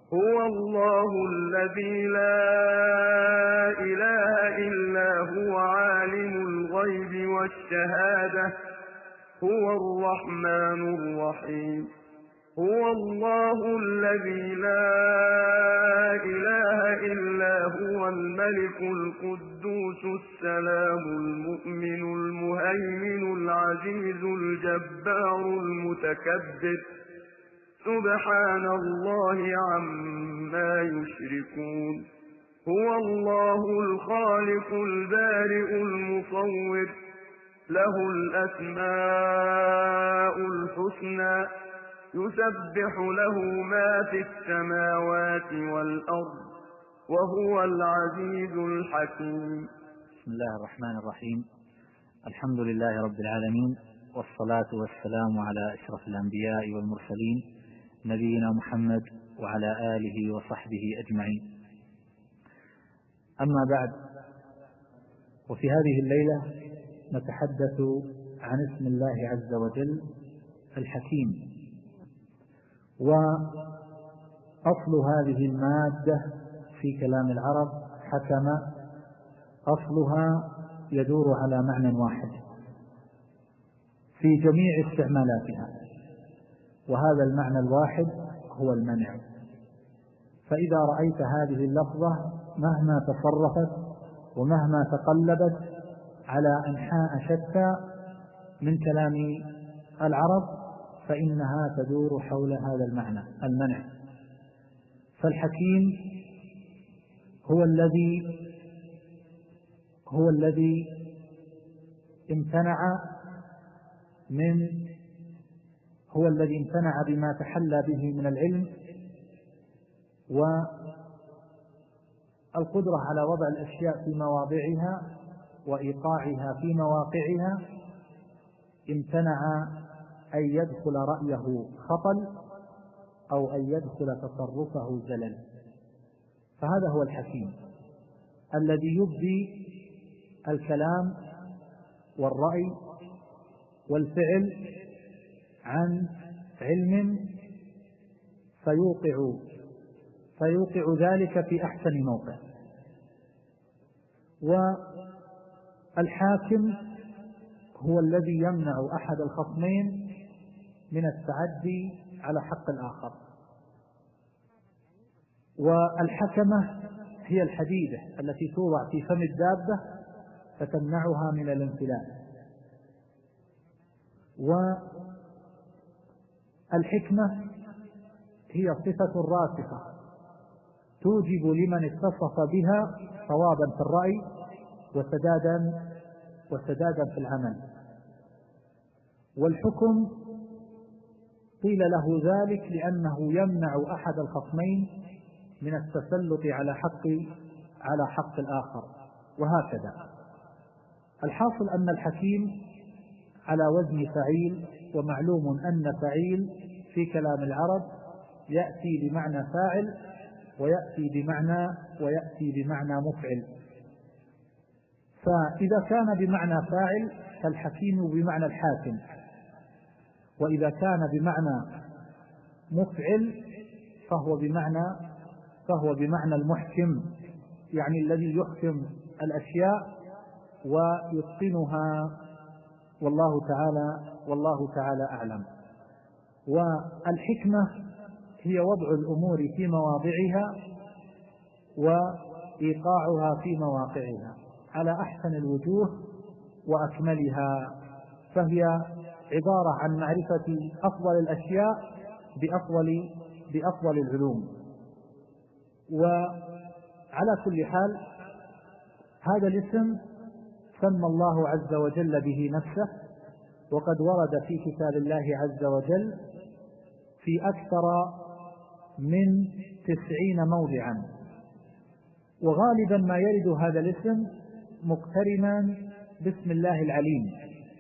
هو الله الذي لا إله إلا هو عالم الغيب والشهادة هو الرحمن الرحيم. هو الله الذي لا إله إلا هو الملك القدوس السلام المؤمن المهيمن العزيز الجبار المتكبر سبحان الله عما يشركون. هو الله الخالق البارئ المصور له الأسماء الحسنى يسبح له ما في السماوات والأرض وهو العزيز الحكيم. بسم الله الرحمن الرحيم. الحمد لله رب العالمين، والصلاة والسلام على أشرف الأنبياء والمرسلين نبينا محمد وعلى آله وصحبه أجمعين. أما بعد، وفي هذه الليلة نتحدث عن اسم الله عز وجل الحكيم. وأصل هذه المادة في كلام العرب حكم، أصلها يدور على معنى واحد في جميع استعمالاتها، وهذا المعنى الواحد هو المنع. فإذا رأيت هذه اللفظة مهما تصرفت ومهما تقلبت على أنحاء شتى من كلام العرب فإنها تدور حول هذا المعنى المنع. فالحكيم هو الذي امتنع بما تحلى به من العلم والقدرة على وضع الأشياء في مواضعها وإيقاعها في مواقعها. امتنع أن يدخل رأيه خطل أو أن يدخل تصرفه زلل. فهذا هو الحكيم الذي يبدي الكلام والرأي والفعل عن علم فيوقع ذلك في أحسن موقع. والحاكم هو الذي يمنع أحد الخصمين من التعدي على حق الآخر. والحكمة هي الحديدة التي توضع في فم الدابة فتمنعها من الانفلات. والحكمة هي صفة راسخة توجب لمن اتصف بها صوابا في الرأي وسدادا في العمل. والحكم قيل له ذلك لأنه يمنع أحد الخصمين من التسلط على حق الآخر، وهكذا. الحاصل أن الحكيم على وزن فعيل، ومعلوم أن فعيل في كلام العرب يأتي بمعنى فاعل ويأتي بمعنى مفعل. فإذا كان بمعنى فاعل فالحكيم بمعنى الحاكم، وإذا كان بمعنى مفعل فهو بمعنى المحكم، يعني الذي يحكم الأشياء ويتقنها، والله تعالى أعلم. والحكمة هي وضع الأمور في مواضعها وإيقاعها في مواقعها على أحسن الوجوه وأكملها، فهي عبارة عن معرفة أفضل الأشياء بأفضل العلوم. وعلى كل حال هذا الاسم سمى الله عز وجل به نفسه، وقد ورد في كتاب الله عز وجل في أكثر من 90 موضعا. وغالبا ما يرد هذا الاسم مقترنا باسم الله العليم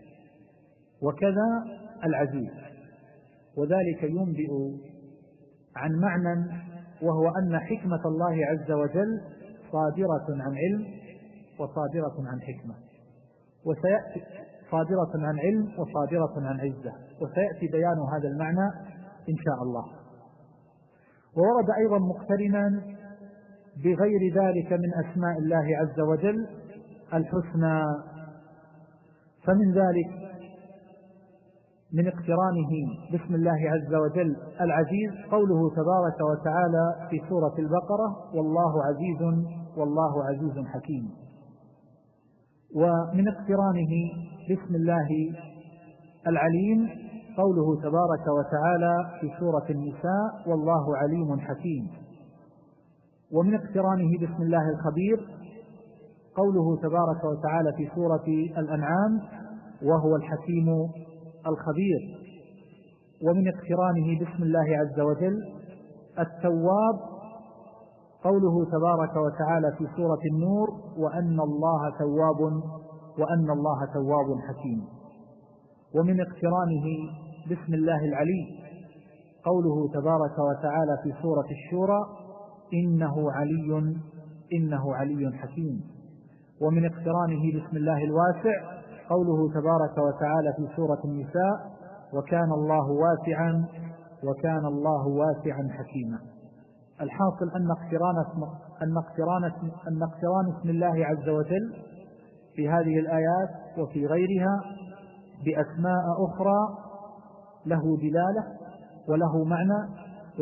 وكذا العزيز، وذلك ينبئ عن معنى، وهو أن حكمة الله عز وجل صادرة عن علم وصادرة عن حكمة، وسيأتي صادرة عن علم وصادرة عن عزة، وسيأتي بيان هذا المعنى إن شاء الله. وورد أيضا مقترنا بغير ذلك من أسماء الله عز وجل الحسنى. فمن ذلك من اقترانه باسم الله عز وجل العزيز قوله تبارك وتعالى في سورة البقرة: والله عزيز حكيم. ومن اقترانه باسم الله العليم قوله تبارك وتعالى في سورة النساء: والله عليم حكيم. ومن اقترانه باسم الله الخبير قوله تبارك وتعالى في سورة الأنعام: وهو الحكيم الخبير. ومن اقترانه باسم الله عز وجل التواب قوله تبارك وتعالى في سورة النور: وأن الله تواب حكيم. ومن اقترانه باسم الله العلي قوله تبارك وتعالى في سورة الشورى: إنه علي حكيم. ومن اقترانه باسم الله الواسع قوله تبارك وتعالى في سورة النساء: وكان الله واسعا حكيما. الحاصل أن اقتران اسم الله عز وجل في هذه الآيات وفي غيرها بأسماء أخرى له دلالة وله معنى،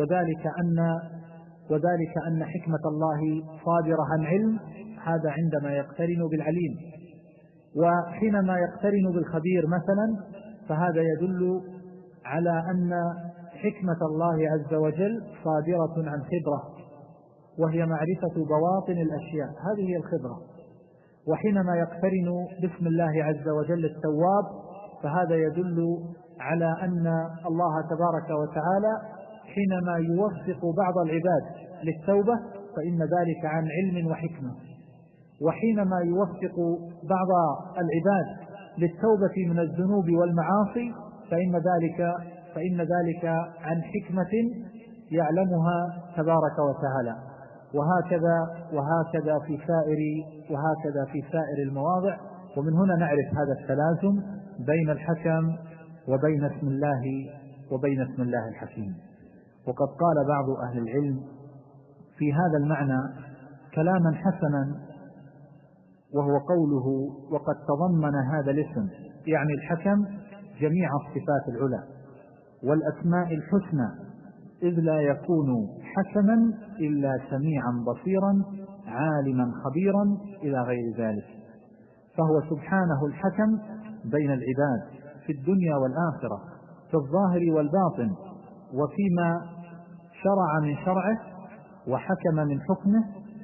وذلك أن حكمة الله صادرة عن علم، هذا عندما يقترن بالعليم. وحينما يقترن بالخبير مثلا فهذا يدل على أن حكمة الله عز وجل صادرة عن خبرة، وهي معرفة بواطن الأشياء، هذه هي الخبرة. وحينما يقترن باسم الله عز وجل التواب فهذا يدل على أن الله تبارك وتعالى حينما يوفق بعض العباد للتوبة فإن ذلك عن علم وحكمة، وحينما يوفق بعض العباد للتوبة من الذنوب والمعاصي فإن ذلك عن حكمة يعلمها تبارك وتعالى. وهكذا في سائر المواضع. ومن هنا نعرف هذا التلازم بين الحكم وبين اسم الله الحكيم. وقد قال بعض أهل العلم في هذا المعنى كلاما حسنا، وهو قوله: وقد تضمن هذا الاسم، يعني الحكم، جميع الصفات العلى والأسماء الحسنى، إذ لا يكون حكما إلا سميعا بصيرا عالما خبيرا إلى غير ذلك. فهو سبحانه الحكم بين العباد في الدنيا والآخرة، في الظاهر والباطن، وفيما شرع من شرعه وحكم من حكمه،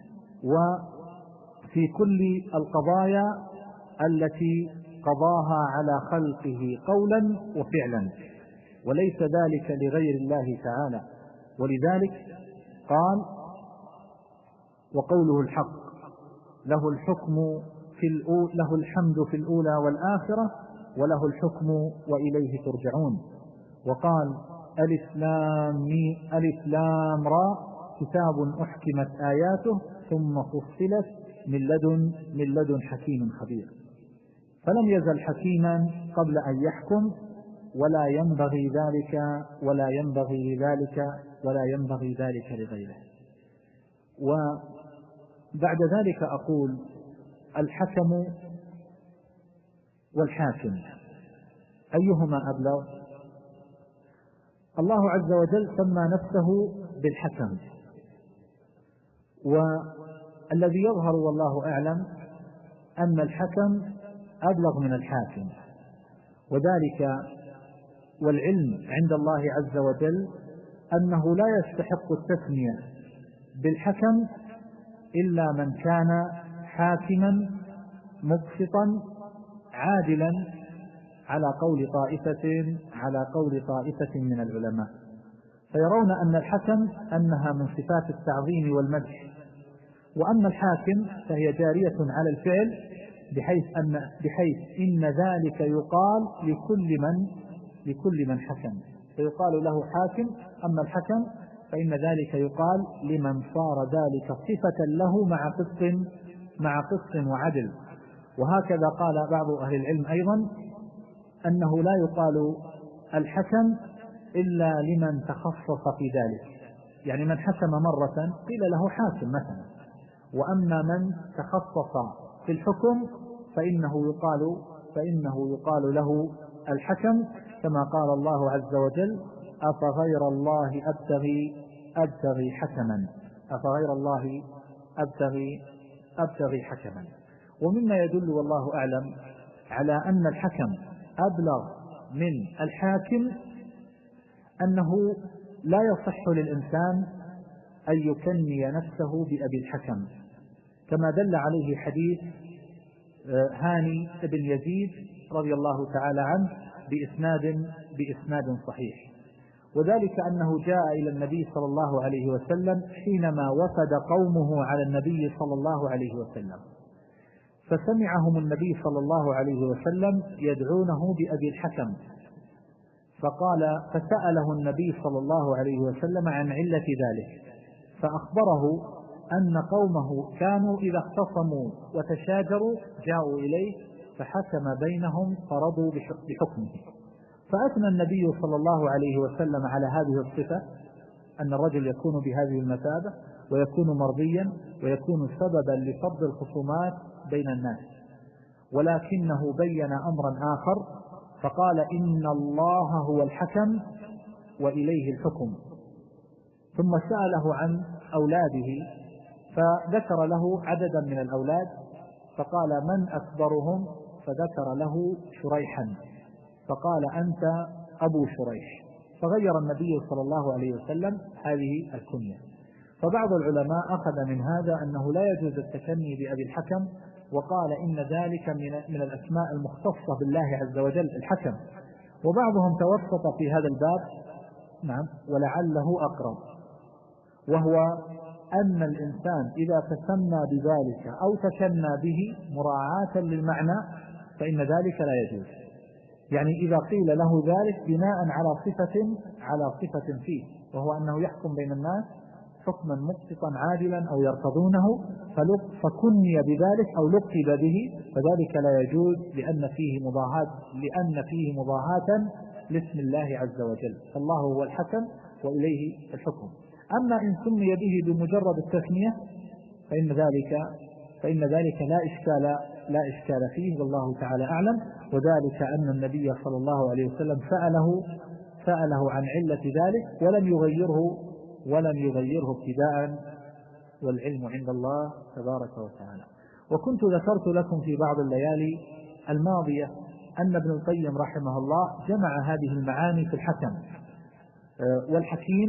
وفي كل القضايا التي قضاها على خلقه قولا وفعلا، وليس ذلك لغير الله تعالى. ولذلك قال: وقوله الحق له الحمد في الأولى والآخرة وله الحكم وإليه ترجعون. وقال: ألف لام را كتاب أحكمت آياته ثم فصلت من لدن حكيم خبير. فلم يزل حكيما قبل أن يحكم، ولا ينبغي ذلك لغيره. وبعد ذلك أقول: الحكم والحاكم أيهما أبلغ؟ الله عز وجل سمى نفسه بالحكم، والذي يظهر والله أعلم أن الحكم أبلغ من الحاكم، وذلك والعلم عند الله عز وجل أنه لا يستحق التسمية بالحكم إلا من كان حاكما مقسطا عادلا، على قول طائفة من العلماء، فيرون أن الحكم أنها من صفات التعظيم والمدح، وأما الحاكم فهي جارية على الفعل، بحيث إن ذلك يقال لكل من حكم، فيقال له حاكم. أما الحكم فإن ذلك يقال لمن صار ذلك صفة له مع قسط وعدل. وهكذا قال بعض أهل العلم أيضا أنه لا يقال الحكم إلا لمن تخصص في ذلك، يعني من حكم مرة قيل له حاكم مثلا، وأما من تخصص في الحكم فإنه يقال له الحكم، كما قال الله عز وجل: أفغير الله أبتغي حكما، أفغير الله أبتغي حكما. ومما يدل والله أعلم على أن الحكم أبلغ من الحاكم أنه لا يصح للإنسان أن يكني نفسه بأبي الحكم، كما دل عليه حديث هاني بن يزيد رضي الله تعالى عنه بإسناد صحيح. وذلك أنه جاء إلى النبي صلى الله عليه وسلم حينما وفد قومه على النبي صلى الله عليه وسلم، فسمعهم النبي صلى الله عليه وسلم يدعونه بأبي الحكم، فسأله النبي صلى الله عليه وسلم عن علة ذلك، فأخبره أن قومه كانوا إذا اختصموا وتشاجروا جاءوا إليه فحكم بينهم فرضوا بحكمه. فأثنى النبي صلى الله عليه وسلم على هذه الصفة، أن الرجل يكون بهذه المثابة ويكون مرضيا ويكون سببا لفض الخصومات بين الناس، ولكنه بين أمرا آخر فقال: إن الله هو الحكم وإليه الحكم. ثم سأله عن أولاده فذكر له عددا من الأولاد، فقال: من أكبرهم؟ فذكر له شريحا، فقال: أنت أبو شريح. فغير النبي صلى الله عليه وسلم هذه الكنية. فبعض العلماء أخذ من هذا أنه لا يجوز التكني بأبي الحكم، وقال إن ذلك من الأسماء المختصة بالله عز وجل الحكم. وبعضهم توسط في هذا الباب، نعم، ولعله أقرب، وهو أن الإنسان إذا تسمى بذلك أو تكنى به مراعاة للمعنى فإن ذلك لا يجوز. يعني إذا قيل له ذلك بناء على صفة فيه، وهو أنه يحكم بين الناس حكما مقسطا عادلا أو يرتضونه، فكني بذلك أو لقب به، فذلك لا يجوز لأن فيه مضاهاة لاسم الله عز وجل، فالله هو الحكم وإليه الحكم. أما إن سمي به بمجرد التسمية فإن ذلك لا إشكال فيه، والله تعالى أعلم. وذلك أن النبي صلى الله عليه وسلم سأله عن علة ذلك ولم يغيره ابتداء، والعلم عند الله تبارك وتعالى. وكنت ذكرت لكم في بعض الليالي الماضية أن ابن القيم رحمه الله جمع هذه المعاني في الحكم والحكيم،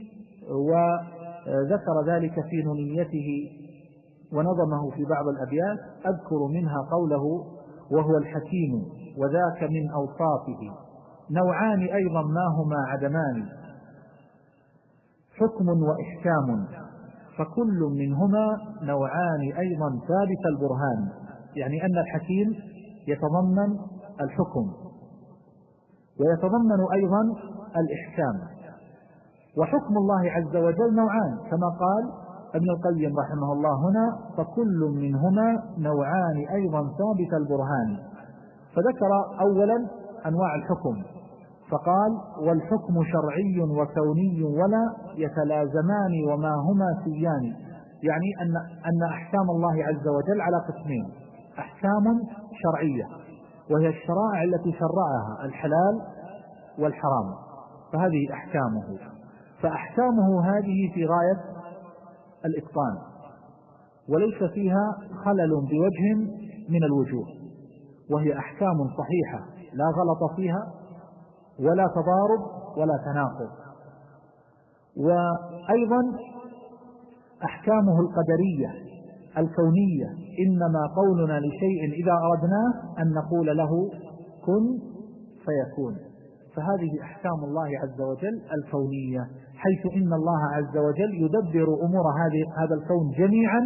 وذكر ذلك في نونيته ونظمه في بعض الأبيات. أذكر منها قوله: وهو الحكيم وذاك من أوصافه نوعان أيضا ما هما عدمان، حكم وإحكام، فكل منهما نوعان أيضا ثابت البرهان. يعني أن الحكيم يتضمن الحكم ويتضمن أيضا الإحكام، وحكم الله عز وجل نوعان كما قال ابن القيم رحمه الله هنا: فكل منهما نوعان أيضا ثابت البرهان. فذكر أولا أنواع الحكم فقال: والحكم شرعي وكوني ولا يتلازمان وما هما سيان. يعني أن أحكام الله عز وجل على قسمين: أحكام شرعية وهي الشرائع التي شرعها الحلال والحرام، فهذه أحكامه، فأحكامه هذه في غاية الإتقان وليس فيها خلل بوجه من الوجوه، وهي أحكام صحيحة لا غلط فيها ولا تضارب ولا تناقض. وأيضا أحكامه القدرية الكونية: إنما قولنا لشيء إذا أردناه أن نقول له كن فيكون. فهذه أحكام الله عز وجل الكونية، حيث إن الله عز وجل يدبر أمور هذا الكون جميعا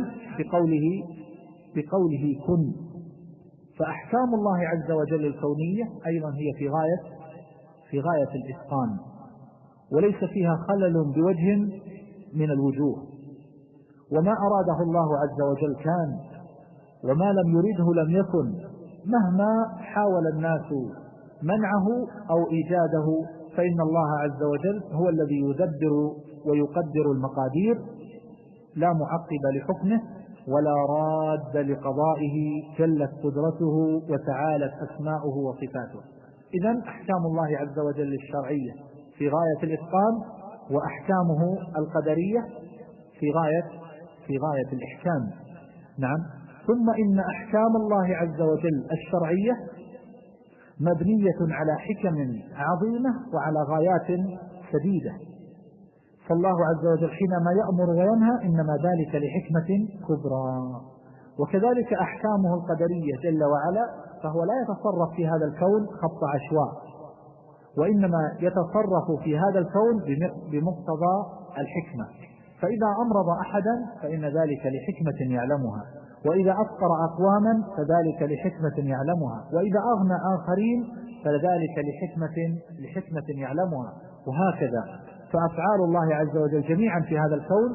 بقوله كن. فأحكام الله عز وجل الكونية أيضا هي في غاية الإتقان وليس فيها خلل بوجه من الوجوه، وما أراده الله عز وجل كان، وما لم يرده لم يكن، مهما حاول الناس منعه أو إيجاده، فإن الله عز وجل هو الذي يدبر ويقدر المقادير، لا معقب لحكمه ولا راد لقضائه، جلت قدرته وتعالت أسماؤه وصفاته. إذن أحكام الله عز وجل الشرعية في غاية الإتقان، وأحكامه القدرية في غاية الإحكام. نعم. ثم إن أحكام الله عز وجل الشرعية مبنية على حكم عظيمة وعلى غايات شديدة. فالله عز وجل حينما يأمر وينهى إنما ذلك لحكمة كبرى. وكذلك أحكامه القدرية جل وعلا، فهو لا يتصرف في هذا الكون خط عشواء، وإنما يتصرف في هذا الكون بمقتضى الحكمة. فإذا أمرض أحدا فإن ذلك لحكمة يعلمها، وإذا أفقر أقواما فذلك لحكمة يعلمها، وإذا أغنى آخرين فذلك لحكمة يعلمها، وهكذا. فأفعال الله عز وجل جميعا في هذا الكون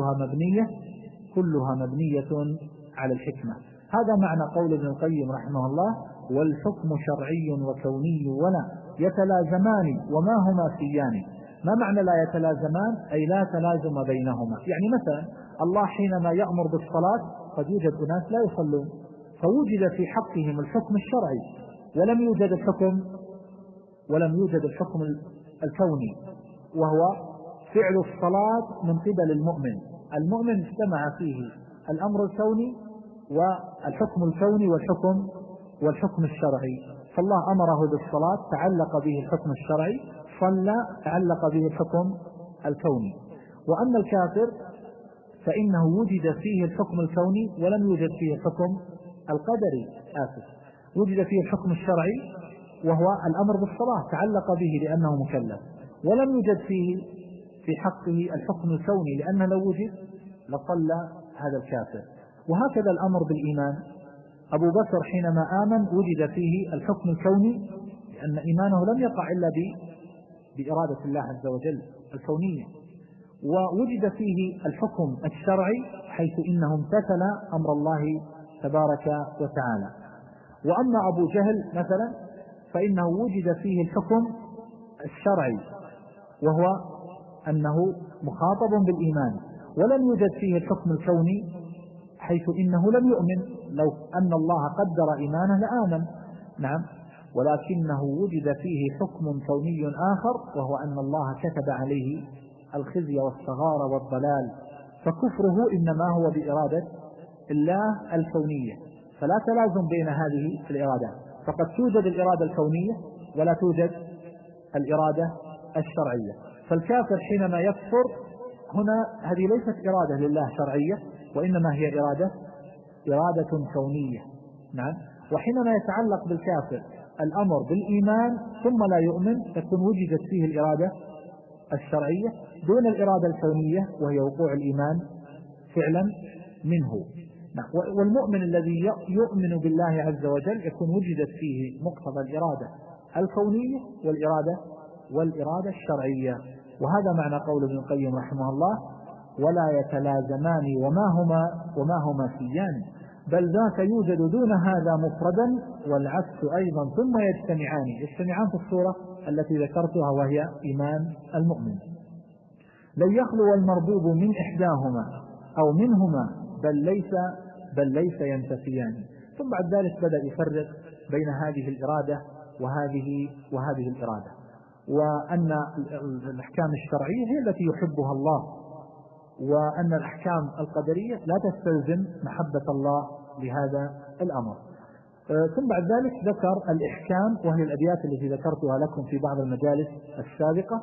كلها مبنية على الحكمة. هذا معنى قول ابن القيم رحمه الله: والحكم شرعي وكوني ولا يتلازمان وما هما سيان. ما معنى لا يتلازمان؟ أي لا تلازم بينهما. يعني مثلا الله حينما يأمر بالصلاة قد يوجد أناس لا يصلون، فوجد في حقهم الحكم الشرعي ولم يوجد الحكم الكوني، وهو فعل الصلاة من قبل المؤمن اجتمع فيه الأمر الكوني والحكم الكوني والحكم الشرعي. فالله أمره بالصلاة تعلق به الحكم الشرعي، صلى تعلق به الحكم الكوني. وأما الكافر فإنه وجد فيه الحكم الكوني ولم يوجد فيه الحكم القدري، وجد فيه الحكم الشرعي وهو الأمر بالصلاة تعلق به لأنه مكلف، ولم يوجد فيه في حقه الحكم الكوني، لأنه لو وجد لصلى هذا الكافر. وهكذا الأمر بالإيمان. أبو بكر حينما آمن وجد فيه الحكم الكوني، لأن إيمانه لم يقع إلا بإرادة الله عز وجل الكونية، ووجد فيه الحكم الشرعي حيث إنه امتثل أمر الله تبارك وتعالى. وأما أبو جهل مثلا فإنه وجد فيه الحكم الشرعي وهو أنه مخاطب بالإيمان، ولم يوجد فيه الحكم الكوني حيث إنه لم يؤمن، لو أن الله قدر إيمانه لآمن. نعم. ولكنه وجد فيه حكم كوني آخر، وهو أن الله كتب عليه الخزي والصغار والضلال، فكفره إنما هو بإرادة الله الكونية. فلا تلازم بين هذه الإرادات، فقد توجد الإرادة الكونية ولا توجد الإرادة الشرعية. فالكافر حينما يكفر هنا هذه ليست إرادة لله شرعية، وإنما هي إرادة كونية. نعم. وحينما يتعلق بالكافر الأمر بالإيمان ثم لا يؤمن تكون وجدت فيه الإرادة الشرعية دون الإرادة الكونية، وهي وقوع الإيمان فعلا منه. والمؤمن الذي يؤمن بالله عز وجل يكون وجدت فيه مقتضى الإرادة الكونية والإرادة الشرعية. وهذا معنى قول ابن القيم رحمه الله: ولا يتلازمان وما هما سيان، بل ذاك يوجد دون هذا مفردا والعكس أيضا، ثم يجتمعان في الصورة التي ذكرتها وهي إيمان المؤمن. لن يخلو المربوب من إحداهما أو منهما بل ليس ينتفيان. ثم بعد ذلك بدأ يفرق بين هذه الإرادة وهذه الإرادة، وأن الأحكام الشرعية هي التي يحبها الله، وأن الأحكام القدرية لا تستلزم محبة الله لهذا الأمر. ثم بعد ذلك ذكر الإحكام، وهي الأبيات التي ذكرتها لكم في بعض المجالس السابقة،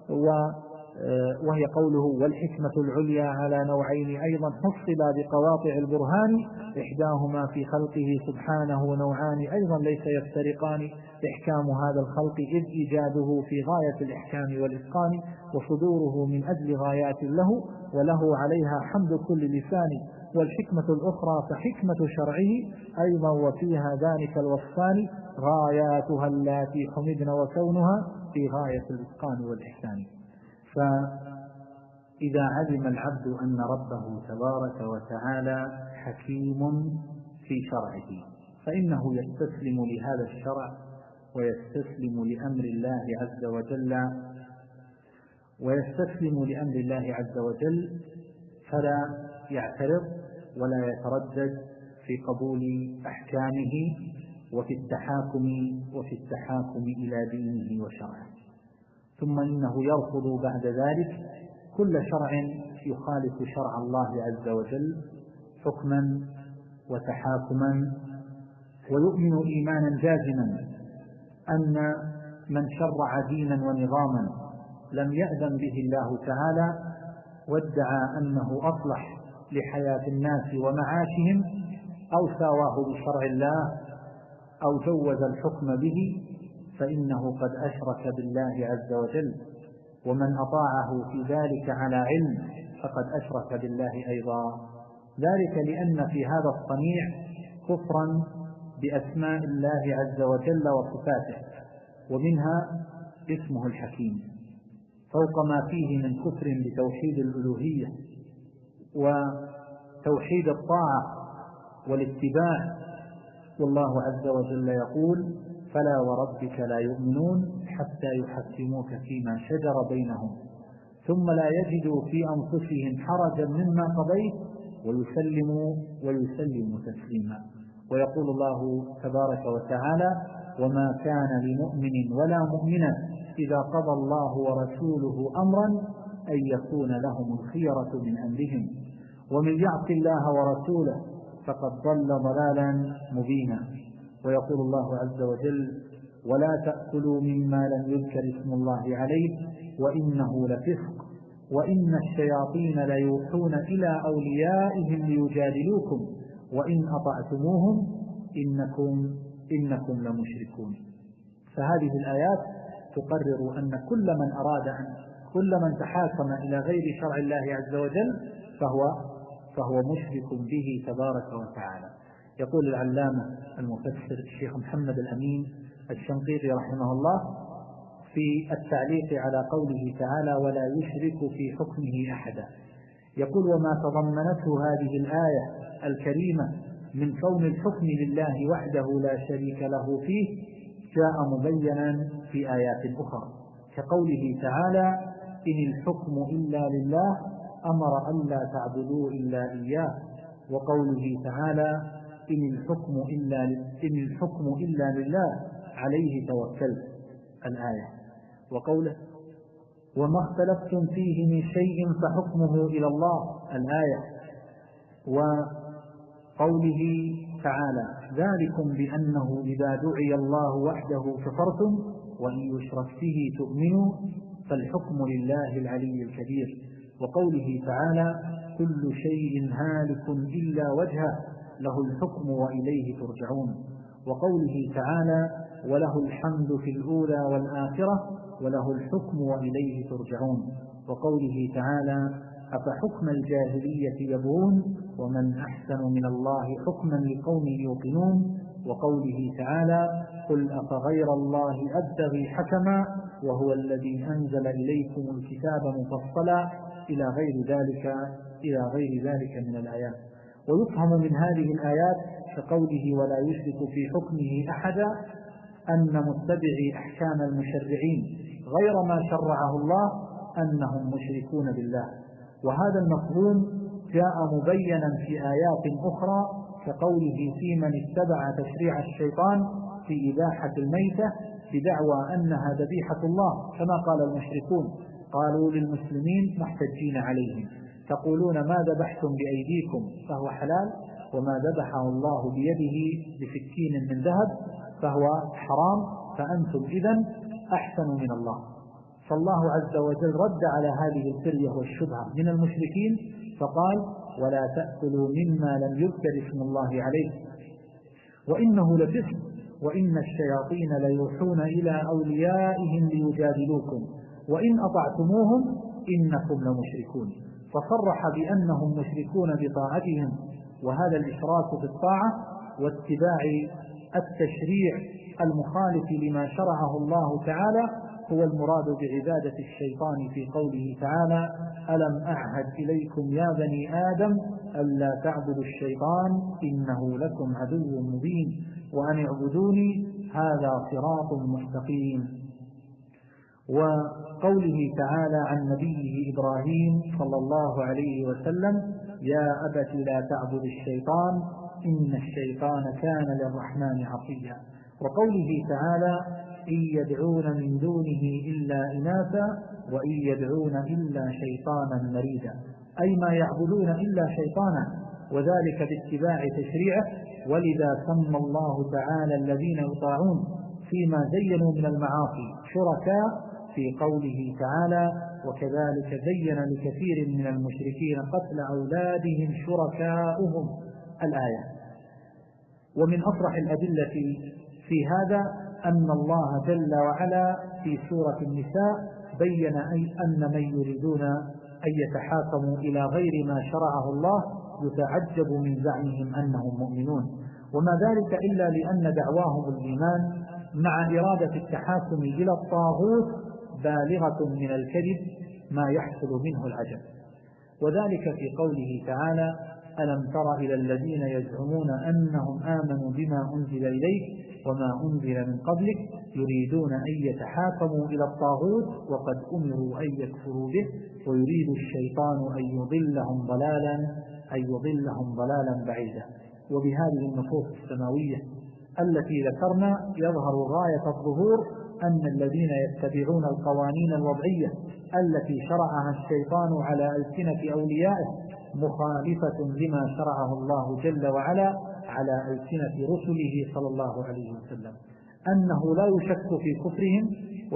وهي قوله: والحكمة العليا على نوعين أيضا حصلا بقواطع البرهان، إحداهما في خلقه سبحانه نوعان أيضا ليس يفترقان، إحكام هذا الخلق إذ إيجاده في غاية الإحكام والإتقان، وصدوره من أجل غايات له وله عليها حمد كل لسان، والحكمة الأخرى فحكمة شرعه أيضا وفيها ذلك الوصفان، غاياتها التي حمدن وكونها في غاية الإتقان والإحسان. فإذا علم العبد أن ربه تبارك وتعالى حكيم في شرعه فإنه يستسلم لهذا الشرع ويستسلم لأمر الله عز وجل، ويستسلم لأمر الله عز وجل، فلا يعترض ولا يتردد في قبول أحكامه وفي التحاكم إلى دينه وشرعه. ثم إنه يرفض بعد ذلك كل شرع يخالف شرع الله عز وجل حكما وتحاكما، ويؤمن إيمانا جازما أن من شرع دينا ونظاما لم يأذن به الله تعالى وادعى أنه أصلح لحياة الناس ومعاشهم أو ساواه بشرع الله أو جوز الحكم به، فإنه قد أشرك بالله عز وجل، ومن أطاعه في ذلك على علم فقد أشرك بالله أيضا، ذلك لأن في هذا الصنيع كفرا بأسماء الله عز وجل وصفاته، ومنها اسمه الحكيم، فوق ما فيه من كفر بتوحيد الألوهية وتوحيد الطاعة والاتباع. والله عز وجل يقول: فلا وربك لا يؤمنون حتى يحكموك فيما شجر بينهم ثم لا يجدوا في أنفسهم حرجا مما قضيت ويسلموا تسليما. ويقول الله تبارك وتعالى: وما كان لمؤمن ولا مؤمنة إذا قضى الله ورسوله أمرا أن يكون لهم الخيرة من أمرهم ومن يعص الله ورسوله فقد ضل ضلالا مبينا. ويقول الله عز وجل: ولا تأكلوا مما لم يذكر اسم الله عليه وإنه لفسق وإن الشياطين ليوحون إلى أوليائهم ليجادلوكم وإن أطعتموهم إنكم لمشركون. فهذه الآيات تقرر أن كل من تحاكم إلى غير شرع الله عز وجل فهو مشرك به تبارك وتعالى. يقول العلامة المفسر الشيخ محمد الأمين الشنقيطي رحمه الله في التعليق على قوله تعالى: ولا يشرك في حكمه أحدا، يقول: وما تضمنته هذه الآية الكريمة من كون الحكم لله وحده لا شريك له فيه جاء مبينا في آيات أخرى، كقوله تعالى: إن الحكم إلا لله أمر أن لا تعبدوا إلا إياه، وقوله تعالى: إن الحكم إلا لله عليه توكلت الآية، وقوله: وما اختلفتم فيه من شيء فحكمه إلى الله الآية، وقوله تعالى: ذلكم بأنه إذا دعي الله وحده كفرتم وإن يشرك به تؤمنوا فالحكم لله العلي الكبير، وقوله تعالى: كل شيء هالك إلا وجهه له الحكم وإليه ترجعون، وقوله تعالى: وله الحمد في الأولى والآخرة وله الحكم وإليه ترجعون، وقوله تعالى: أفحكم الجاهلية يبغون ومن أحسن من الله حكما لقوم يوقنون، وقوله تعالى: قل أفغير الله أبتغي حكما وهو الذي أنزل إليكم الكتاب مفصلا إلى غير ذلك من الآيات. ويفهم من هذه الآيات كقوله: ولا يشرك في حكمه أحدا أن متبعي أحكام المشرعين غير ما شرعه الله أنهم مشركون بالله، وهذا المفهوم جاء مبينا في آيات أخرى كقوله: في من اتبع تشريع الشيطان في إباحة الميتة بدعوى أنها ذبيحة الله، كما قال المشركون: قالوا للمسلمين محتجين عليهم: تقولون ما ذبحتم بأيديكم فهو حلال وما ذبحه الله بيده بسكين من ذهب فهو حرام فأنتم إذن أحسن من الله. فالله عز وجل رد على هذه الفرية والشبهة من المشركين فقال: ولا تأكلوا مما لم يذكر اسم الله عليه وإنه لفسق وإن الشياطين ليوحون إلى أوليائهم ليجادلوكم وإن أطعتموهم إنكم لمشركون، فصرح بأنهم مشركون بطاعتهم، وهذا الإشراك في الطاعة واتباع التشريع المخالف لما شرعه الله تعالى هو المراد بعبادة الشيطان في قوله تعالى: ألم أعهد إليكم يا بني آدم ألا تعبدوا الشيطان إنه لكم عدو مبين وأن اعبدوني هذا صراط مستقيم. وقوله تعالى عن نبيه إبراهيم صلى الله عليه وسلم: يا أبت لا تعبد الشيطان إن الشيطان كان للرحمن عصيا. وقوله تعالى: إن يدعون من دونه إلا إناثا وإن يدعون إلا شيطانا مريدا، أي ما يعبدون إلا شيطانا، وذلك باتباع تشريعه. ولذا سمى الله تعالى الذين يطاعون فيما زينوا من المعاصي شركاء في قوله تعالى: وكذلك زين لكثير من المشركين قتل أولادهم شركاؤهم، الآية. ومن أصرح الأدلة في هذا أن الله جل وعلا في سورة النساء بين أن من يريدون أن يتحاكموا إلى غير ما شرعه الله يتعجب من زعمهم أنهم مؤمنون، وما ذلك إلا لأن دعواهم الإيمان مع إرادة التحاكم إلى الطاغوت بالغة من الكذب ما يحصل منه العجب. وذلك في قوله تعالى: ألم تر إلى الذين يزعمون أنهم آمنوا بما أنزل إليك وما أنزل من قبلك يريدون أن يتحاكموا إلى الطاغوت وقد أمروا أن يكفروا به ويريد الشيطان أن يضلهم ضلالا بعيدا. وبهذه النصوص السماوية التي ذكرنا يظهر غاية الظهور أن الذين يتبعون القوانين الوضعية التي شرعها الشيطان على ألسنة أوليائه مخالفة لما شرعه الله جل وعلا على ألسنة رسله صلى الله عليه وسلم، أنه لا يشك في كفرهم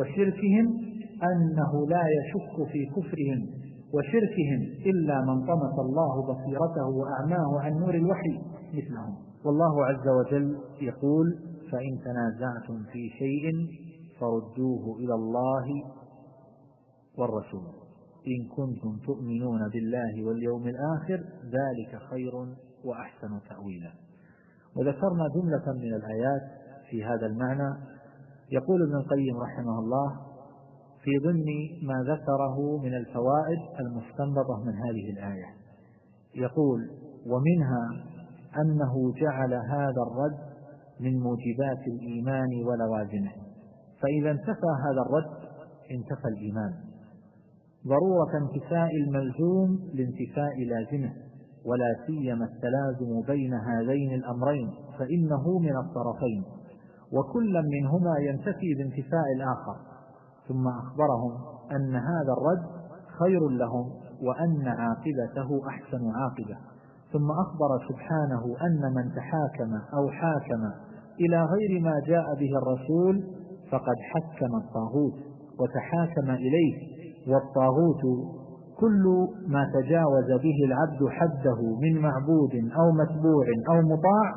وشركهم إلا من طمس الله بصيرته وأعماه عن نور الوحي مثلهم. والله عز وجل يقول: فإن تنازعتم في شيء فردوه إلى الله والرسول إن كنتم تؤمنون بالله واليوم الآخر ذلك خير وأحسن تأويلا. وذكرنا جملة من الآيات في هذا المعنى. يقول ابن القيم رحمه الله في ضمن ما ذكره من الفوائد المستنبطة من هذه الآية، يقول: ومنها أنه جعل هذا الرد من موجبات الإيمان ولوازمه، فإذا انتفى هذا الرد انتفى الإيمان، ضرورة انتفاء الملزوم لانتفاء لازمه، ولا سيما التلازم بين هذين الأمرين فإنه من الطرفين وكل منهما ينتفي بانتفاء الآخر. ثم أخبرهم أن هذا الرد خير لهم وأن عاقبته أحسن عاقبة. ثم أخبر سبحانه أن من تحاكم أو حاكم إلى غير ما جاء به الرسول فقد حكم الطاغوت وتحاكم إليه، والطاغوت كل ما تجاوز به العبد حده من معبود أو متبوع أو مطاع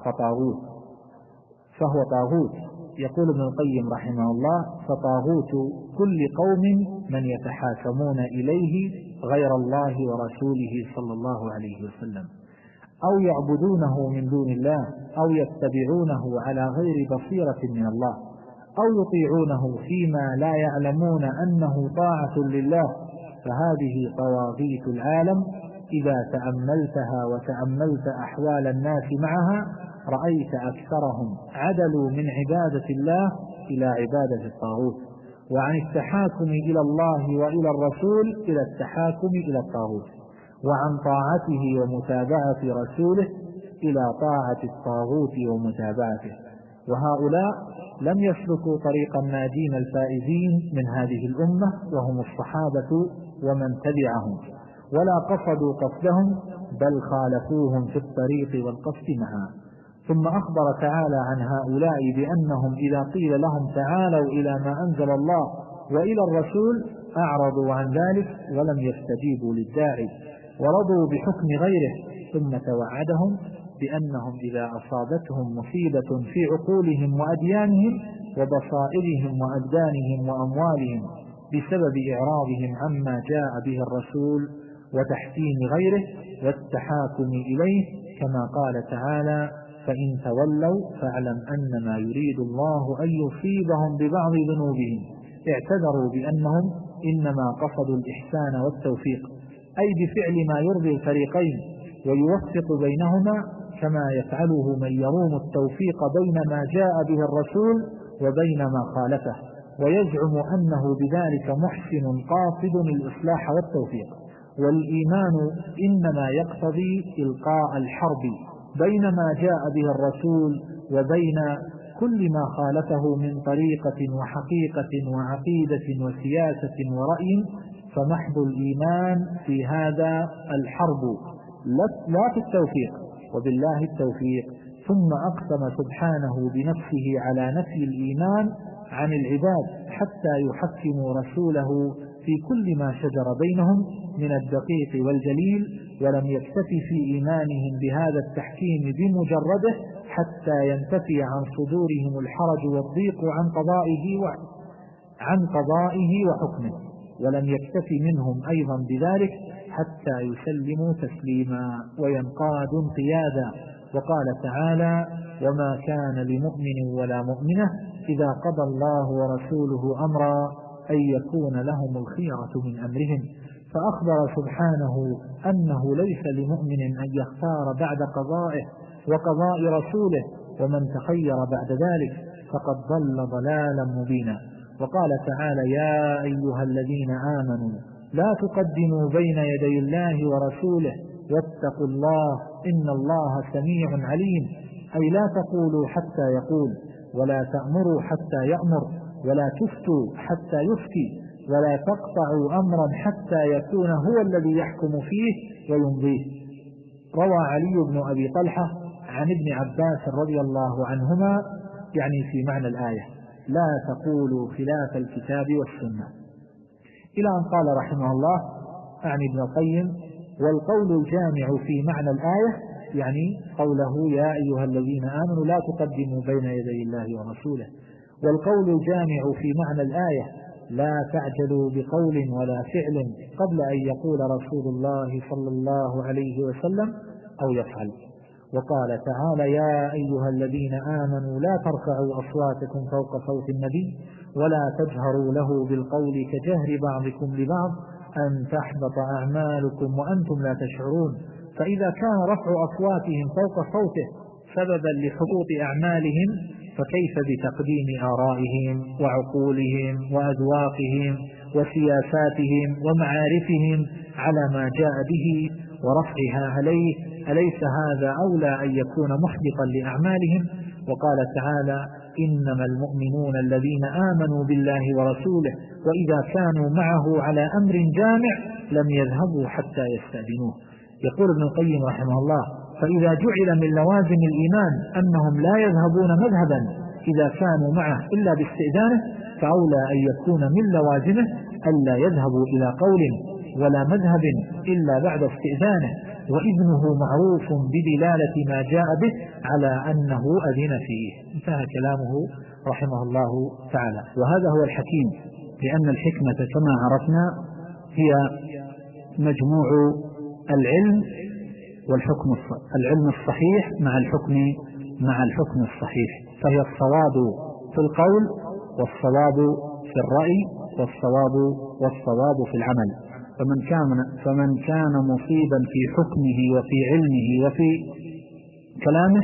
فهو طاغوت. يقول ابن القيم رحمه الله: فطاغوت كل قوم من يتحاكمون إليه غير الله ورسوله صلى الله عليه وسلم، أو يعبدونه من دون الله، أو يتبعونه على غير بصيرة من الله، أو يطيعونه فيما لا يعلمون أنه طاعة لله، فهذه طواغيت العالم إذا تأملتها وتأملت أحوال الناس معها رأيت أكثرهم عدلوا من عبادة الله إلى عبادة الطاغوت، وعن التحاكم إلى الله وإلى الرسول إلى التحاكم إلى الطاغوت، وعن طاعته ومتابعة رسوله إلى طاعة الطاغوت ومتابعته. وهؤلاء لم يسلكوا طريق الناجين الفائزين من هذه الأمة وهم الصحابة ومن تبعهم، ولا قصدوا قصدهم بل خالفوهم في الطريق والقصد معا. ثم أخبر تعالى عن هؤلاء بأنهم إذا قيل لهم تعالوا إلى ما أنزل الله وإلى الرسول أعرضوا عن ذلك ولم يستجيبوا للداعي ورضوا بحكم غيره، ثم توعدهم بأنهم إذا أصابتهم مصيبة في عقولهم وأديانهم وبصائرهم وأبدانهم وأموالهم بسبب إعراضهم عما جاء به الرسول وتحكيم غيره والتحاكم إليه، كما قال تعالى: فإن تولوا فاعلم أنما يريد الله أن يصيبهم ببعض ذنوبهم، اعتذروا بأنهم إنما قصدوا الإحسان والتوفيق، أي بفعل ما يرضي الفريقين ويوفق بينهما، كما يفعله من يروم التوفيق بين ما جاء به الرسول وبين ما خالفه، ويزعم أنه بذلك محسن قاصد الإصلاح والتوفيق، والإيمان إنما يقتضي إلقاء الحرب بين ما جاء به الرسول وبين كل ما خالفه من طريقة وحقيقة وعقيدة وسياسة ورأي، فمحض الإيمان في هذا الحرب لا في التوفيق، وبالله التوفيق. ثم أقسم سبحانه بنفسه على نفي الإيمان عن العباد حتى يحكموا رسوله في كل ما شجر بينهم من الدقيق والجليل، ولم يكتفي في إيمانهم بهذا التحكيم بمجرده حتى ينتفي عن صدورهم الحرج والضيق عن قضائه وحكمه، ولم يكتفي منهم أيضا بذلك حتى يسلموا تسليما وينقادوا انقيادا. وقال تعالى: وما كان لمؤمن ولا مؤمنة إذا قضى الله ورسوله أمرا أن يكون لهم الخيرة من أمرهم. فأخبر سبحانه أنه ليس لمؤمن أن يختار بعد قضائه وقضاء رسوله، ومن تخير بعد ذلك فقد ضل ضلالا مبينا. وقال تعالى: يا أيها الذين آمنوا لا تقدموا بين يدي الله ورسوله واتقوا الله إن الله سميع عليم. أي لا تقولوا حتى يقول، ولا تأمروا حتى يأمر، ولا تفتوا حتى يفتي، ولا تقطعوا أمرا حتى يكون هو الذي يحكم فيه ويمضيه. روى علي بن أبي طلحة عن ابن عباس رضي الله عنهما يعني في معنى الآية: لا تقولوا خلاف الكتاب والسنة، إلى أن قال رحمه الله عن ابن القيم: والقول الجامع في معنى الآية يعني قوله: يا أيها الذين آمنوا لا تقدموا بين يدي الله ورسوله. والقول الجامع في معنى الآية: لا تعجلوا بقول ولا فعل قبل أن يقول رسول الله صلى الله عليه وسلم أو يفعل. وقال تعالى: يا أيها الذين آمنوا لا ترفعوا أصواتكم فوق صوت النبي ولا تجهروا له بالقول كجهر بعضكم لبعض أن تحبط أعمالكم وأنتم لا تشعرون. فإذا كان رفع أصواتهم فوق صوته سببا لحبوط أعمالهم، فكيف بتقديم آرائهم وعقولهم وأذواقهم وسياساتهم ومعارفهم على ما جاء به ورفعها عليه؟ أليس هذا أولى أن يكون محبطا لأعمالهم؟ وقال تعالى: إنما المؤمنون الذين آمنوا بالله ورسوله وإذا كانوا معه على أمر جامع لم يذهبوا حتى يستأذنوه. يقول ابن القيم رحمه الله: فإذا جعل من لوازم الإيمان أنهم لا يذهبون مذهبا إذا كانوا معه إلا باستئذانه، فأولى أن يكون من لوازمه ألا يذهبوا إلى قول ولا مذهب إلا بعد استئذانه، وإذنه معروف بدلالة ما جاء به على أنه أذن فيه. انتهى كلامه رحمه الله تعالى. وهذا هو الحكيم، لأن الحكمة كما عرفنا هي مجموع العلم والحكم، العلم الصحيح مع الحكم الصحيح، فهي الصواب في القول والصواب في الرأي والصواب في العمل. فمن كان مصيبا في حكمه وفي علمه وفي كلامه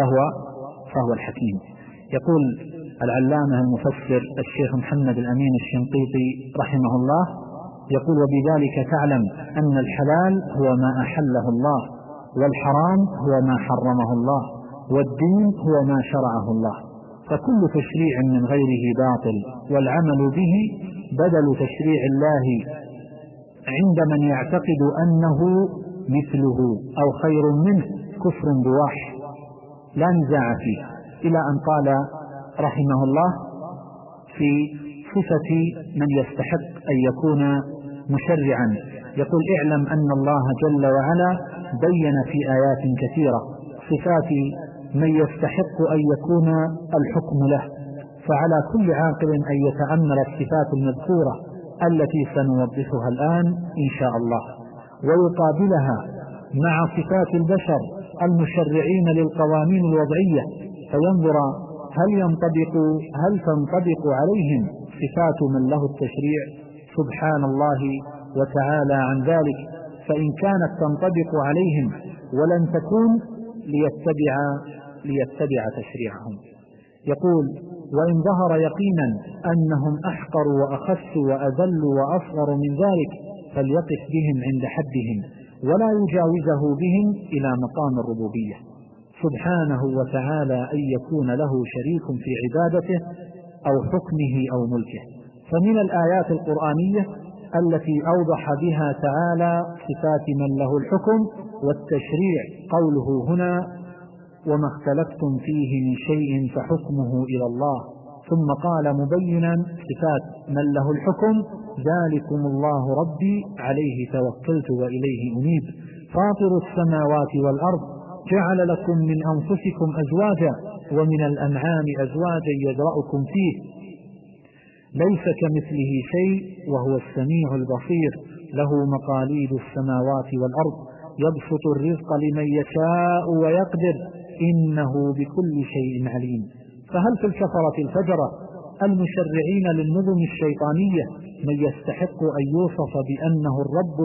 فهو الحكيم. يقول العلامة المفسر الشيخ محمد الأمين الشنقيطي رحمه الله، يقول: وبذلك تعلم أن الحلال هو ما أحله الله، والحرام هو ما حرمه الله، والدين هو ما شرعه الله، فكل تشريع من غيره باطل، والعمل به بدل تشريع الله عند من يعتقد أنه مثله أو خير منه كفر بواح لا نزاع فيه. إلى أن قال رحمه الله في صفة من يستحق أن يكون مشرعا، يقول: اعلم أن الله جل وعلا بين في آيات كثيرة صفات من يستحق أن يكون الحكم له، فعلى كل عاقل أن يتأمل الصفات المذكورة التي سنوضحها الآن إن شاء الله، ويقابلها مع صفات البشر المشرعين للقوانين الوضعية، فينظر هل تنطبق عليهم صفات من له التشريع سبحان الله وتعالى عن ذلك، فإن كانت تنطبق عليهم ولن تكون ليتبع تشريعهم. يقول: وإن ظهر يقينا أنهم أحقروا وأخسوا وأذلوا وأصغروا من ذلك فليقف بهم عند حدهم ولا يجاوزه بهم إلى مقام الربوبية سبحانه وتعالى أن يكون له شريك في عبادته أو حكمه أو ملكه. فمن الآيات القرآنية التي أوضح بها تعالى صفات من له الحكم والتشريع قوله هنا وما اختلفتم فيه من شيء فحكمه إلى الله، ثم قال مبينا صفات من له الحكم ذلكم الله ربي عليه توكلت وإليه أنيب فاطر السماوات والأرض جعل لكم من أنفسكم أزواجا ومن الأنعام أزواجا يذرأكم فيه ليس كمثله شيء وهو السميع البصير له مقاليد السماوات والأرض يبسط الرزق لمن يشاء ويقدر إنه بكل شيء عليم. فهل في الكفرة الفجرة المشرعين للنظم الشيطانية من يستحق أن يوصف بأنه الرب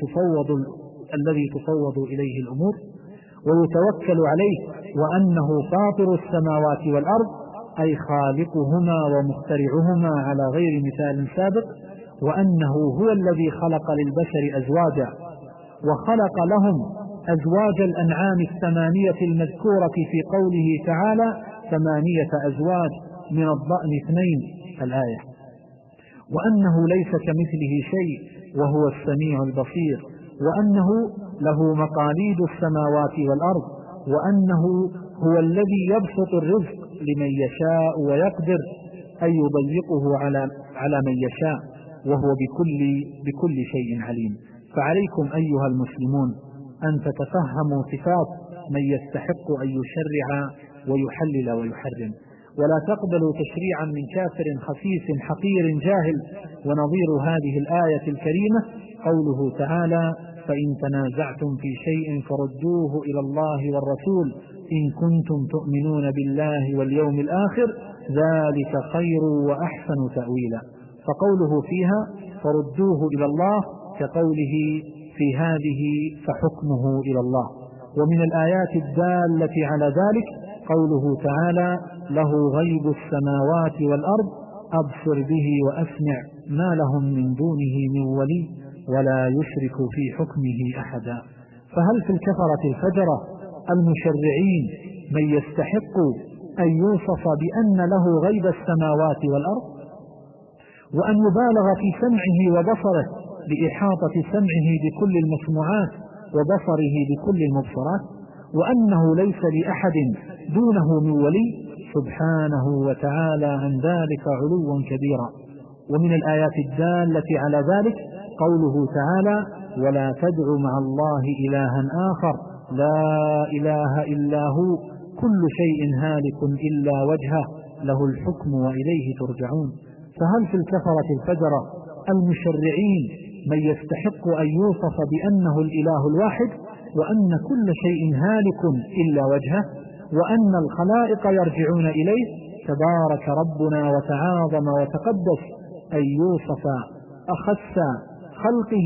الذي تفوض إليه الأمور ويتوكل عليه وأنه فاطر السماوات والأرض أي خالقهما ومخترعهما على غير مثال سابق، وأنه هو الذي خلق للبشر أزواجا وخلق لهم أزواج الأنعام الثمانية المذكورة في قوله تعالى 8 أزواج من الضأن 2 الآية، وأنه ليس كمثله شيء وهو السميع البصير، وأنه له مقاليد السماوات والأرض، وأنه هو الذي يبسط الرزق لمن يشاء ويقدر أن يضيقه على من يشاء وهو بكل شيء عليم. فعليكم أيها المسلمون أن تتفهموا صفات من يستحق أن يشرع ويحلل ويحرم، ولا تقبلوا تشريعا من كافر خسيس حقير جاهل. ونظير هذه الآية الكريمة قوله تعالى فإن تنازعتم في شيء فردوه إلى الله والرسول إن كنتم تؤمنون بالله واليوم الآخر ذلك خير وأحسن تأويلا. فقوله فيها فردوه إلى الله كقوله في هذه فحكمه إلى الله. ومن الآيات الدالة على ذلك قوله تعالى له غيب السماوات والأرض أبصر به وأسمع ما لهم من دونه من ولي ولا يشرك في حكمه أحدا. فهل في الكفرة الفجرة المشرعين من يستحق أن يوصف بأن له غيب السماوات والأرض وأن يبالغ في سمعه وبصره بإحاطة سمعه بكل المسموعات وبصره بكل المبصرات، وأنه ليس لأحد دونه من ولي سبحانه وتعالى عن ذلك علوا كبيرا. ومن الآيات الدالة على ذلك قوله تعالى ولا تدع مع الله إلها آخر لا إله إلا هو كل شيء هالك إلا وجهه له الحكم وإليه ترجعون. فهل في الكفرة الفجرة المشرعين من يستحق أن يوصف بأنه الإله الواحد وأن كل شيء هالك إلا وجهه وأن الخلائق يرجعون إليه تبارك ربنا وتعاظم وتقدس أن يوصف أخص خلقه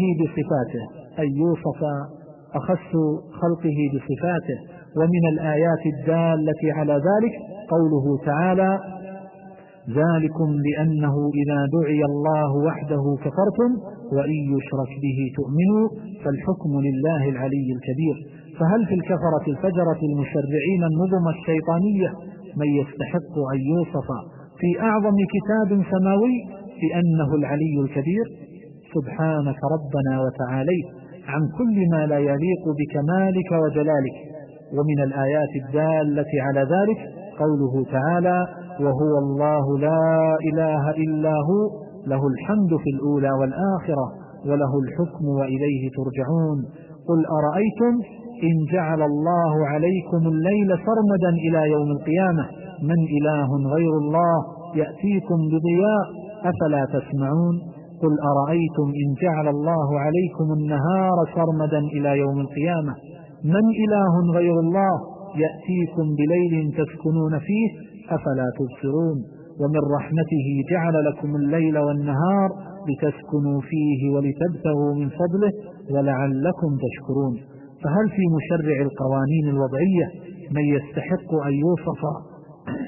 بصفاته. ومن الآيات الدالة على ذلك قوله تعالى ذلكم بأنه إذا دعي الله وحده كفرتم وإن يشرك به تؤمنوا فالحكم لله العلي الكبير. فهل في الكفرة الفجرة المشرعين النظم الشيطانية من يستحق أن يوصف في أعظم كتاب سماوي بأنه العلي الكبير سبحانك ربنا وتعاليت عن كل ما لا يليق بكمالك وجلالك. ومن الآيات الدالة على ذلك قوله تعالى وهو الله لا إله إلا هو له الحمد في الأولى والآخرة وله الحكم وإليه ترجعون. قل أرأيتم إن جعل الله عليكم الليل سرمدا إلى يوم القيامة من إله غير الله يأتيكم بضياء أفلا تسمعون. قل أرأيتم إن جعل الله عليكم النهار سرمدا إلى يوم القيامة من إله غير الله يأتيكم بليل تسكنون فيه أفلا تبصرون. ومن رحمته جعل لكم الليل والنهار لتسكنوا فيه ولتبتغوا من فضله ولعلكم تشكرون. فهل في مشرع القوانين الوضعية من يستحق أن يوصف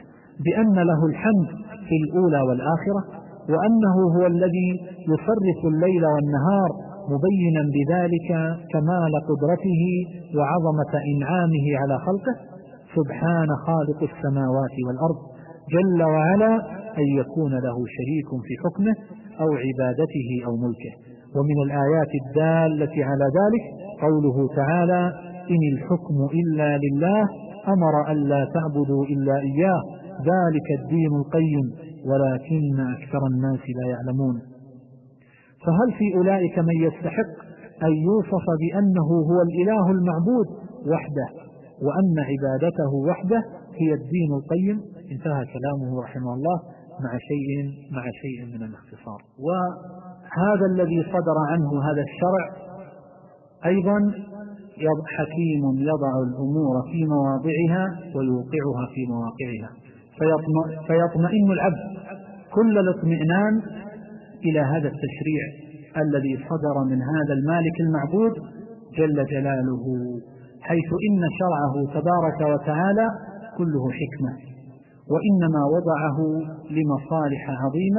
بأن له الحمد في الأولى والآخرة، وأنه هو الذي يصرف الليل والنهار، مبينا بذلك كمال قدرته وعظمة إنعامه على خلقه. سبحان خالق السماوات والأرض جل وعلا أن يكون له شريك في حكمه أو عبادته أو ملكه. ومن الآيات الدالة على ذلك قوله تعالى: إن الحكم إلا لله أمر ألا تعبدوا إلا إياه ذلك الدين القيم ولكن أكثر الناس لا يعلمون. فهل في أولئك من يستحق أن يوصف بأنه هو الإله المعبود وحده وأن عبادته وحده هي الدين القيم؟ انتهى كلامه رحمه الله مع شيء من الاختصار. وهذا الذي صدر عنه هذا الشرع أيضا حكيم يضع الأمور في مواضعها ويوقعها في مواقعها، فيطمئن العبد كل الاطمئنان إلى هذا التشريع الذي صدر من هذا المالك المعبود جل جلاله، حيث إن شرعه تبارك وتعالى كله حكمة، وإنما وضعه لمصالح عظيمة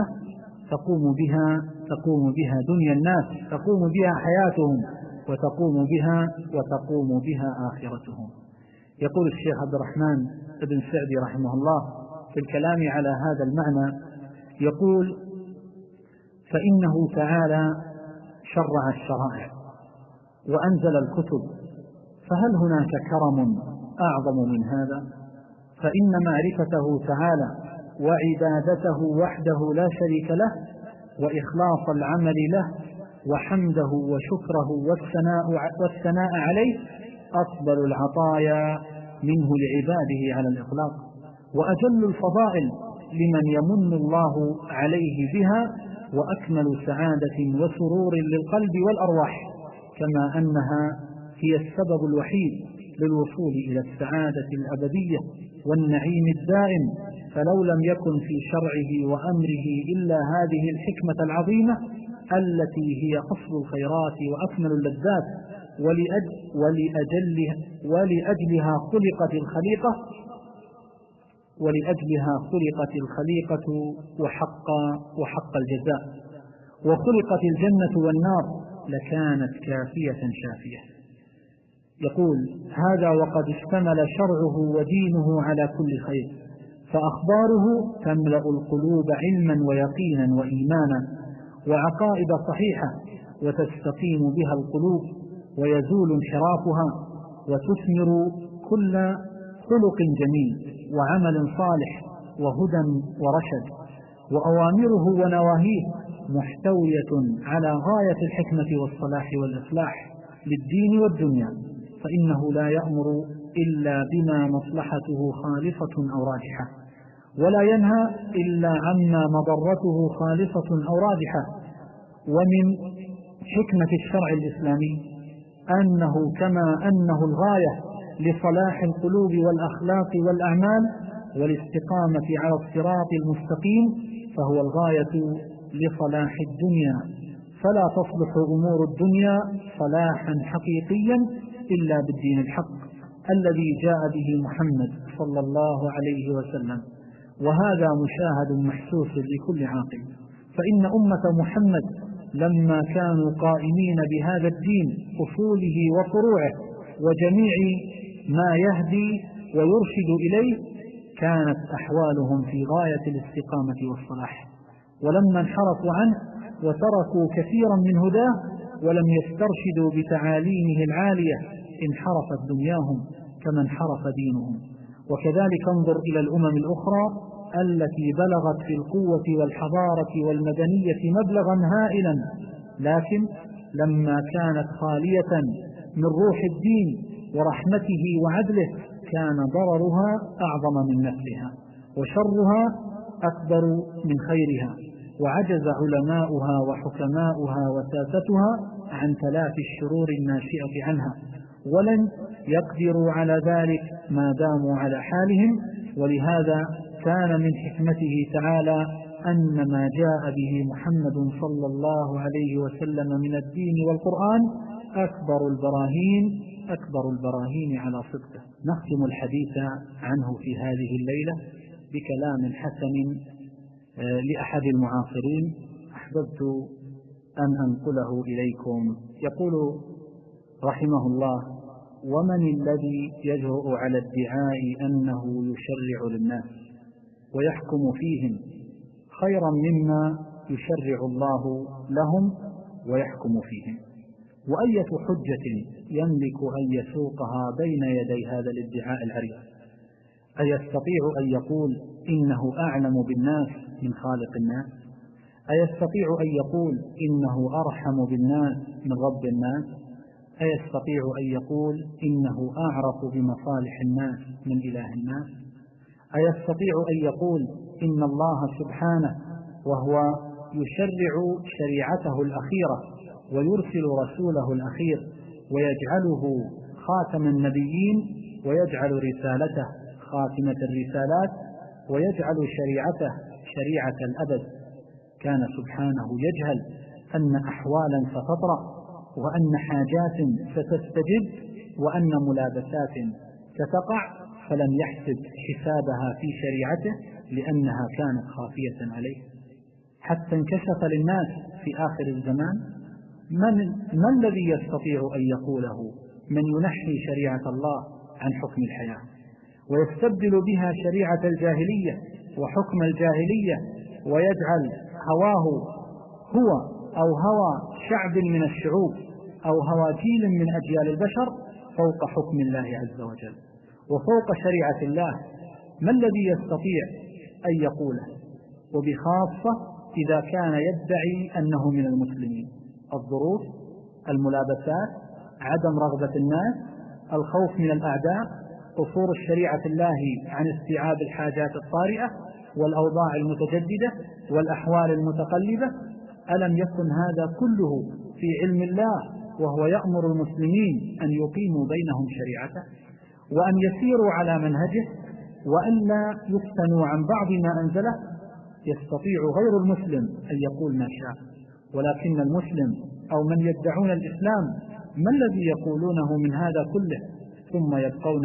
تقوم بها دنيا الناس، تقوم بها حياتهم، وتقوم بها آخرتهم. يقول الشيخ عبد الرحمن بن سعدي رحمه الله في الكلام على هذا المعنى، يقول: فإنه تعالى شرع الشرائع وأنزل الكتب، فهل هناك كرم أعظم من هذا؟ فإن معرفته تعالى وعبادته وحده لا شريك له، وإخلاص العمل له، وحمده وشكره والثناء عليه أفضل العطايا منه لعباده على الإطلاق، وأجل الفضائل لمن يمن الله عليه بها، وأكمل سعادة وسرور للقلب والأرواح، كما أنها هي السبب الوحيد للوصول إلى السعادة الأبدية والنعيم الدائم. فلو لم يكن في شرعه وأمره إلا هذه الحكمة العظيمة التي هي أصل الخيرات وأكمل اللذات، ولأجلها خلقت الخليقة وحق الجزاء، وخلقت الجنة والنار، لكانت كافية شافية. يقول: هذا وقد اشتمل شرعه ودينه على كل خير، فأخباره تملأ القلوب علما ويقينا وإيمانا وعقائد صحيحة، وتستقيم بها القلوب ويزول انحرافها، وتثمر كل خلق جميل وعمل صالح وهدى ورشد. وأوامره ونواهيه محتوية على غاية الحكمة والصلاح والإصلاح للدين والدنيا، فإنه لا يأمر إلا بما مصلحته خالصة أو راجحة، ولا ينهى إلا عما مضرته خالصة أو راجحة. ومن حكمة الشرع الإسلامي أنه كما أنه الغاية لصلاح القلوب والأخلاق والأعمال والاستقامة على الصراط المستقيم، فهو الغاية لصلاح الدنيا، فلا تصلح أمور الدنيا صلاحا حقيقيا إلا بالدين الحق الذي جاء به محمد صلى الله عليه وسلم. وهذا مشاهد محسوس لكل عاقل، فإن أمة محمد لما كانوا قائمين بهذا الدين أصوله وفروعه وجميع ما يهدي ويرشد إليه، كانت أحوالهم في غاية الاستقامة والصلاح. ولما انحرفوا عنه وتركوا كثيرا من هداه ولم يسترشدوا بتعاليمه العالية، انحرفت دنياهم كما انحرف دينهم. وكذلك انظر إلى الأمم الأخرى التي بلغت في القوة والحضارة والمدنية مبلغا هائلا، لكن لما كانت خالية من روح الدين ورحمته وعدله كان ضررها أعظم من نفعها، وشرها أكبر من خيرها، وعجز علماؤها وحكماؤها وساستها عن تلافي الشرور الناشئة عنها، ولن يقدروا على ذلك ما داموا على حالهم. ولهذا كان من حكمته تعالى أن ما جاء به محمد صلى الله عليه وسلم من الدين والقرآن أكبر البراهين على صدقه. نختم الحديث عنه في هذه الليلة بكلام حسن لأحد المعاصرين أحببت أن أنقله إليكم. يقول رحمه الله: ومن الذي يجرؤ على ادعاء أنه يشرع للناس ويحكم فيهم خيرا مما يشرع الله لهم ويحكم فيهم؟ وأية حجة يملك أن يسوقها بين يدي هذا الادعاء العريض؟ أيستطيع أن يقول إنه أعلم بالناس من خالق الناس؟ أيستطيع أن يقول إنه أرحم بالناس من رب الناس؟ أيستطيع أن يقول إنه أعرف بمصالح الناس من إله الناس؟ أيستطيع أن يقول إن الله سبحانه وهو يشرع شريعته الأخيرة ويرسل رسوله الأخير ويجعله خاتم النبيين ويجعل رسالته خاتمة الرسالات ويجعل شريعته شريعة الأبد؟ كان سبحانه يجهل أن أحوالا ستطرأ وأن حاجات ستستجد وأن ملابسات ستقع، فلم يحسب حسابها في شريعته لأنها كانت خافية عليه، حتى انكشف للناس في آخر الزمان. من الذي يستطيع أن يقوله؟ من ينحي شريعة الله عن حكم الحياة ويستبدل بها شريعة الجاهلية وحكم الجاهلية ويجعل هواه هو أو هوى شعب من الشعوب أو هوى جيل من أجيال البشر فوق حكم الله عز وجل وفوق شريعة الله؟ ما الذي يستطيع أن يقوله؟ وبخاصة إذا كان يدعي أنه من المسلمين. الظروف، الملابسات، عدم رغبة الناس، الخوف من الأعداء، قصور الشريعة الله عن استيعاب الحاجات الطارئة والأوضاع المتجددة والأحوال المتقلبة. ألم يكن هذا كله في علم الله وهو يأمر المسلمين أن يقيموا بينهم شريعته وأن يسيروا على منهجه وأن لا يفتنوا عن بعض ما أنزله؟ يستطيع غير المسلم أن يقول ما شاء، ولكن المسلم أو من يدعون الإسلام ما الذي يقولونه من هذا كله ثم يبقون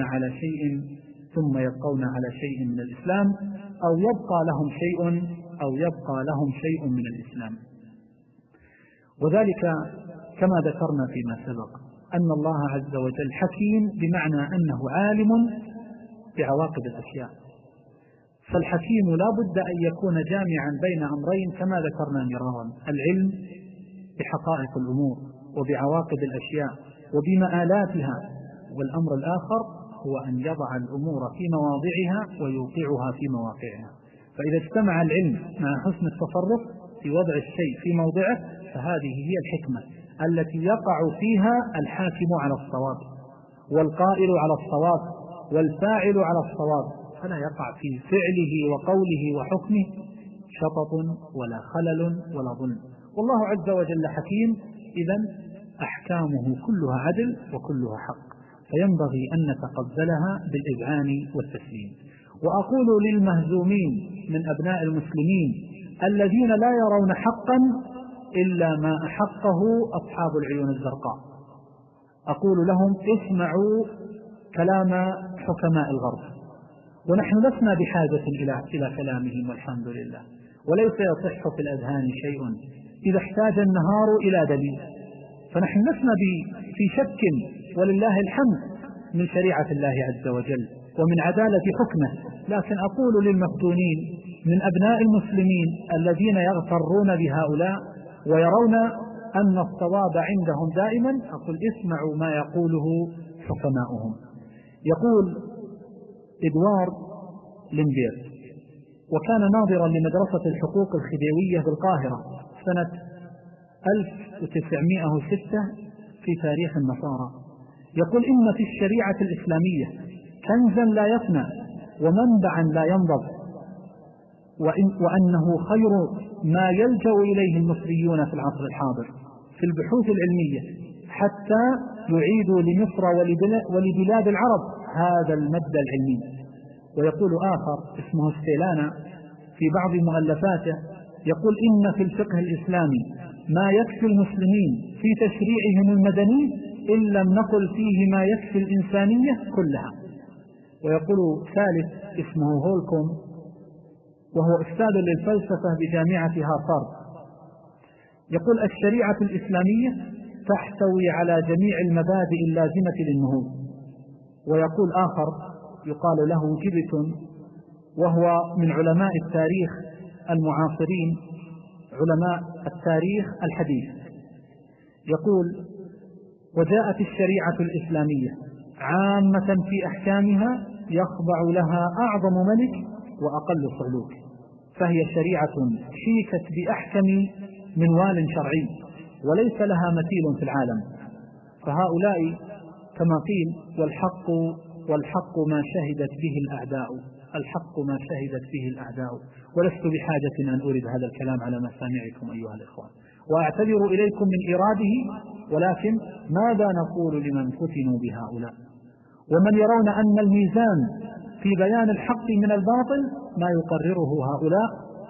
على شيء من الإسلام أو يبقى لهم شيء من الإسلام؟ وذلك كما ذكرنا فيما سبق أن الله عز وجل حكيم بمعنى أنه عالم بعواقب الأشياء، فالحكيم لا بد أن يكون جامعا بين أمرين كما ذكرنا مرارا: العلم بحقائق الأمور وبعواقب الأشياء وبمآلاتها، والأمر الآخر هو أن يضع الأمور في مواضعها ويوقعها في مواقعها. فإذا اجتمع العلم مع حسن التصرف في وضع الشيء في موضعه فهذه هي الحكمة التي يقع فيها الحاكم على الصواب والقائل على الصواب والفاعل على الصواب، فلا يقع في فعله وقوله وحكمه شطط ولا خلل ولا ظلم. والله عز وجل حكيم، إذن أحكامه كلها عدل وكلها حق، فينبغي أن نتقبلها بالإذعان والتسليم. وأقول للمهزومين من أبناء المسلمين الذين لا يرون حقا إلا ما أحقه أصحاب العيون الزرقاء، أقول لهم: اسمعوا كلام حكماء الغرب، ونحن لسنا بحاجة إلى كلامهم والحمد لله، وليس يصح في الأذهان شيء إذا احتاج النهار إلى دليل، فنحن لسنا في شك ولله الحمد من شريعة الله عز وجل ومن عدالة حكمه. لكن أقول للمفتونين من أبناء المسلمين الذين يغترون بهؤلاء ويرون أن الصواب عندهم دائما، أقول: اسمعوا ما يقوله حكماؤهم. يقول إدوار لينبير، وكان ناظرا لمدرسة الحقوق الخديوية بالقاهرة سنة 1906 في تاريخ النصارى، يقول: إن في الشريعة الإسلامية كنزا لا يفنى ومنبعا لا ينضب، وأنه خير ما يلجأ إليه المصريون في العصر الحاضر في البحوث العلمية حتى يعيدوا لمصر ولبلاد العرب هذا المد العلمي. ويقول آخر اسمه ستيلانا في بعض مؤلفاته، يقول: إن في الفقه الإسلامي ما يكفي المسلمين في تشريعهم المدني إن لم نقل فيه ما يكفي الإنسانية كلها. ويقول ثالث اسمه هولكوم وهو أستاذ للفلسفة بجامعة هارفارد، يقول: الشريعة الإسلامية تحتوي على جميع المبادئ اللازمة للنهوض. ويقول آخر يقال له جيبتون، وهو من علماء التاريخ المعاصرين، علماء التاريخ الحديث، يقول: وجاءت الشريعة الإسلامية عامة في أحكامها يخضع لها أعظم ملك وأقل صعلوك، فهي شريعة شيكت بأحكم منوال شرعي وليس لها مثيل في العالم. فهؤلاء كما قيل: والحق ما شهدت به الأعداء، الحق ما شهدت به الأعداء. ولست بحاجة أن أريد هذا الكلام على مسامعكم أيها الإخوان، وأعتذر إليكم من إراده، ولكن ماذا نقول لمن فتنوا بهؤلاء ومن يرون أن الميزان في بيان الحق من الباطل ما يقرره هؤلاء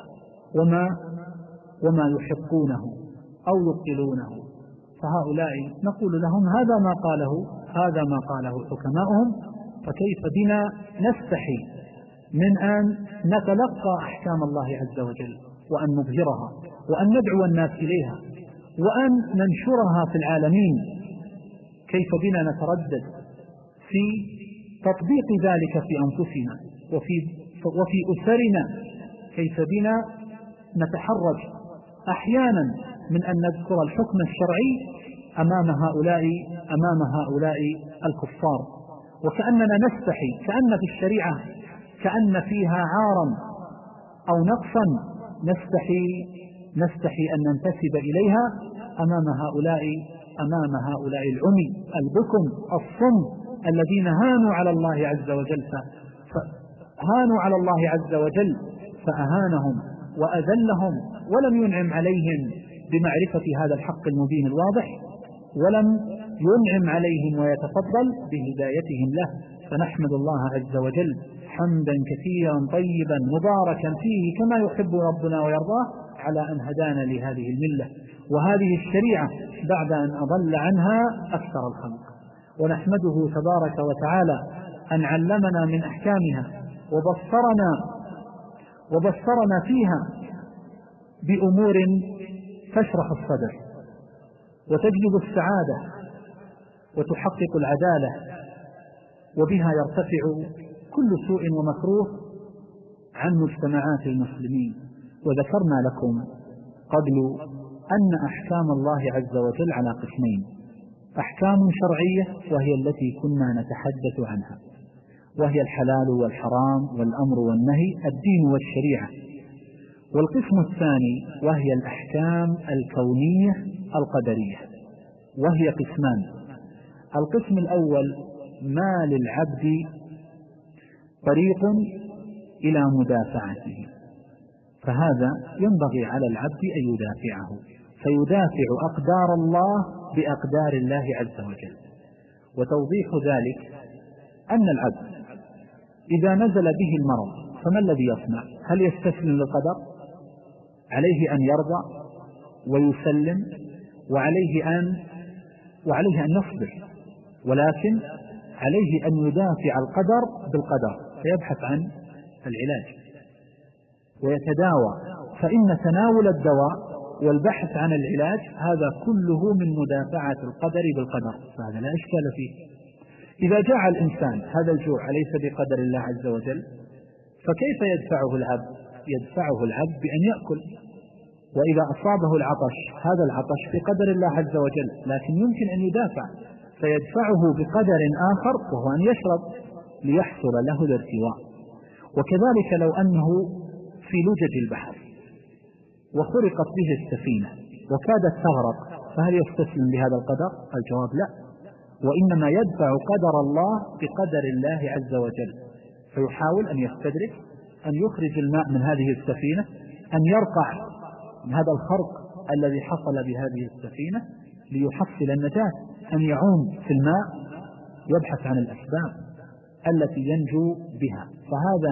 وما يحقونه أو يبطلونه؟ فهؤلاء نقول لهم: هذا ما قاله حكماؤهم، فكيف بنا نستحي من أن نتلقى أحكام الله عز وجل وأن نظهرها وأن ندعو الناس إليها وأن ننشرها في العالمين؟ كيف بنا نتردد في تطبيق ذلك في أنفسنا وفي أسرنا؟ كيف بنا نتحرج أحيانا من أن نذكر الحكم الشرعي أمام هؤلاء الكفار، وكأننا نستحي، كأن في الشريعة كأن فيها عارا أو نقصا نستحي أن ننتسب إليها أمام هؤلاء العمي البكم الصم الذين هانوا على الله عز وجل فأهانهم وأذلهم ولم ينعم عليهم بمعرفة هذا الحق المبين الواضح، ولم ينعم عليهم ويتفضل بهدايتهم له. فنحمد الله عز وجل حمدا كثيرا طيبا مباركا فيه كما يحب ربنا ويرضاه على أن هدانا لهذه الملة وهذه الشريعة بعد أن أضل عنها أكثر الخلق. ونحمده تبارك وتعالى أن علمنا من أحكامها وبصرنا فيها بأمور تشرح الصدر وتجلب السعادة وتحقق العدالة، وبها يرتفع كل سوء ومكروه عن مجتمعات المسلمين. وذكرنا لكم قبل أن أحكام الله عز وجل على قسمين: أحكام شرعية وهي التي كنا نتحدث عنها، وهي الحلال والحرام والأمر والنهي، الدين والشريعة. والقسم الثاني وهي الأحكام الكونية القدرية، وهي قسمان: القسم الأول ما للعبد طريق إلى مدافعته، فهذا ينبغي على العبد أن يدافعه، فيدافع أقدار الله بأقدار الله عز وجل. وتوضيح ذلك أن العبد إذا نزل به المرض فما الذي يصنع؟ هل يستسلم للقدر؟ عليه أن يرضى ويسلم، وعليه أن يصبر، ولكن عليه أن يدافع القدر بالقدر، فيبحث عن العلاج ويتداوى. فإن تناول الدواء والبحث عن العلاج هذا كله من مدافعة القدر بالقدر، فهذا لا إشكال فيه. إذا جاع الإنسان هذا الجوع أليس بقدر الله عز وجل؟ فكيف يدفعه العبد؟ يدفعه العبد بأن يأكل. وإذا أصابه العطش هذا العطش بقدر الله عز وجل، لكن يمكن أن يدافع فيدفعه بقدر آخر وهو أن يشرب ليحصل له الارتواء. وكذلك لو أنه في لجج البحر وخرقت به السفينة وكادت تغرق، فهل يستسلم بهذا القدر؟ الجواب لا، وإنما يدفع قدر الله بقدر الله عز وجل، فيحاول أن يستدرك، أن يخرج الماء من هذه السفينة، أن يرقع من هذا الخرق الذي حصل بهذه السفينة ليحصل النجاة، أن يعوم في الماء، يبحث عن الأسباب التي ينجو بها. فهذا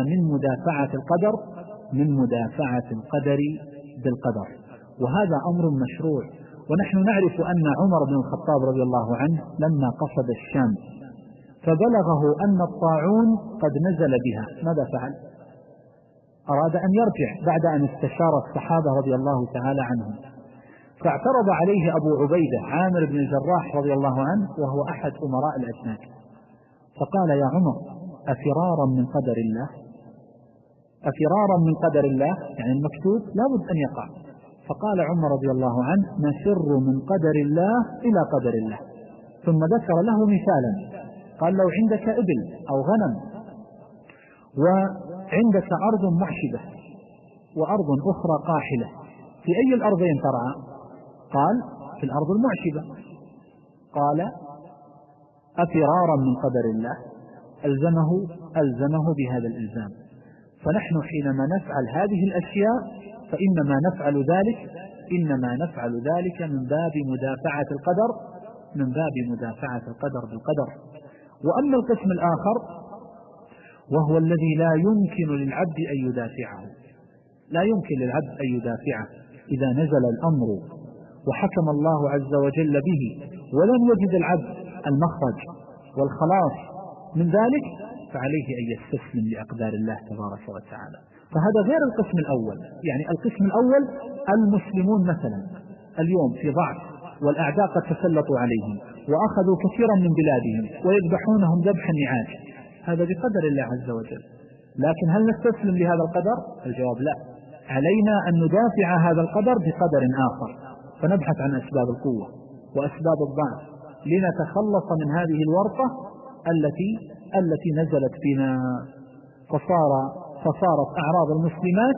من مدافعة القدر بالقدر، وهذا أمر مشروع. ونحن نعرف أن عمر بن الخطاب رضي الله عنه لما قصد الشام فبلغه أن الطاعون قد نزل بها، ماذا فعل؟ أراد أن يرجع بعد أن استشار الصحابة رضي الله تعالى عنهم، فاعترض عليه أبو عبيدة عامر بن الجراح رضي الله عنه وهو أحد أمراء الأجناد، فقال: يا عمر، أفرارا من قدر الله؟ أفرارا من قدر الله يعني المكتوب لابد أن يقع. فقال عمر رضي الله عنه: نفر من قدر الله إلى قدر الله. ثم ذكر له مثالا، قال: لو عندك إبل أو غنم وعندك أرض محشبة وأرض أخرى قاحلة، في أي الأرضين ترعى؟ قال: في الأرض المعشبة. قال: أفرارا من قدر الله؟ ألزمه بهذا الإلزام. فنحن حينما نفعل هذه الأشياء فإنما نفعل ذلك من باب مدافعة القدر بالقدر. وأما القسم الآخر وهو الذي لا يمكن للعبد أن يدافعه، إذا نزل الأمر وحكم الله عز وجل به ولم يجد العبد المخرج والخلاص من ذلك، فعليه أن يستسلم لأقدار الله تبارك وتعالى. فهذا غير القسم الأول. يعني القسم الأول المسلمون مثلا اليوم في ضعف والأعداء قد تسلطوا عليهم وأخذوا كثيرا من بلادهم ويذبحونهم ذبح النعاج، هذا بقدر الله عز وجل. لكن هل نستسلم لهذا القدر؟ الجواب لا، علينا أن ندافع هذا القدر بقدر آخر، فنبحث عن أسباب القوة وأسباب الضعف لنتخلص من هذه الورطة التي نزلت بنا، فصارت أعراض المسلمات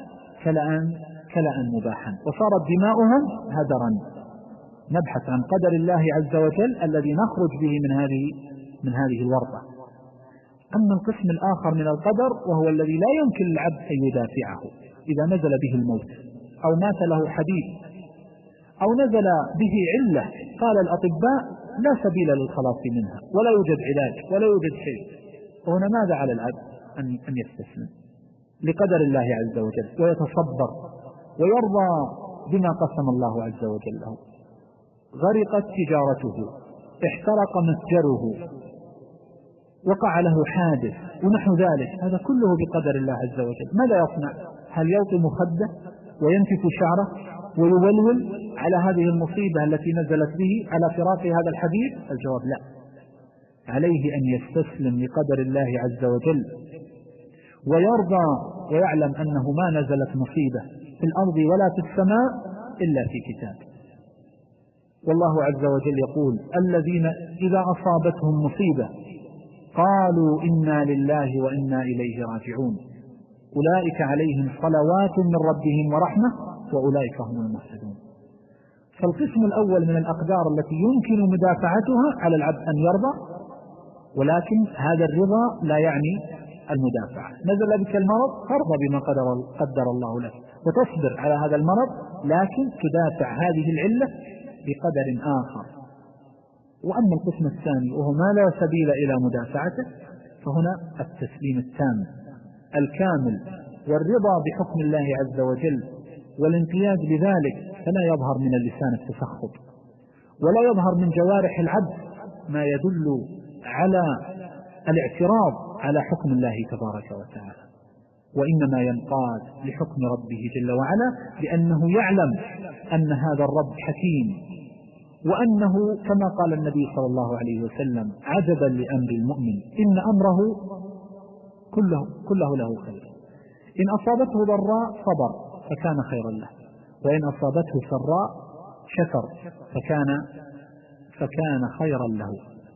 كلأ مباحا وصارت دماؤهم هدرا. نبحث عن قدر الله عز وجل الذي نخرج به من هذه الورطة. أما القسم الآخر من القدر وهو الذي لا يمكن للعبد أن يدافعه، إذا نزل به الموت أو مات له حبيب أو نزل به علة قال الأطباء لا سبيل للخلاص منها ولا يوجد علاج ولا يوجد شيء، هنا ماذا على العبد؟ أن يستسلم لقدر الله عز وجل ويتصبر ويرضى بما قسم الله عز وجل له. غرقت تجارته، احترق متجره، وقع له حادث ونحو ذلك، هذا كله بقدر الله عز وجل. ماذا يصنع؟ هل يلطم خده وينتف شعره ويولول على هذه المصيبة التي نزلت به على فراق هذا الحبيب؟ الجواب لا، عليه أن يستسلم لقدر الله عز وجل ويرضى ويعلم أنه ما نزلت مصيبة في الأرض ولا في السماء إلا في كتاب. والله عز وجل يقول: الذين إذا أصابتهم مصيبة قالوا إنا لله وإنا إليه راجعون أولئك عليهم صلوات من ربهم ورحمة وأولئك هم المهتدون. فالقسم الأول من الأقدار التي يمكن مدافعتها على العبد أن يرضى، ولكن هذا الرضا لا يعني المدافعة. نزل بك المرض ترضى بما قدر الله لك وتصبر على هذا المرض، لكن تدافع هذه العلة بقدر آخر. وأما القسم الثاني وهو ما لا سبيل إلى مدافعته، فهنا التسليم التام الكامل والرضا بحكم الله عز وجل والانقياد لذلك، فلا يظهر من اللسان التسخط ولا يظهر من جوارح العبد ما يدل على الاعتراض على حكم الله تبارك وتعالى، وإنما ينقاد لحكم ربه جل وعلا، لأنه يعلم أن هذا الرب حكيم، وأنه كما قال النبي صلى الله عليه وسلم: عجبا لأمر المؤمن إن أمره كله له خير، إن أصابته ضراء صبر فكان خيرا له، وإن أصابته سراء شكر فكان خيرا له.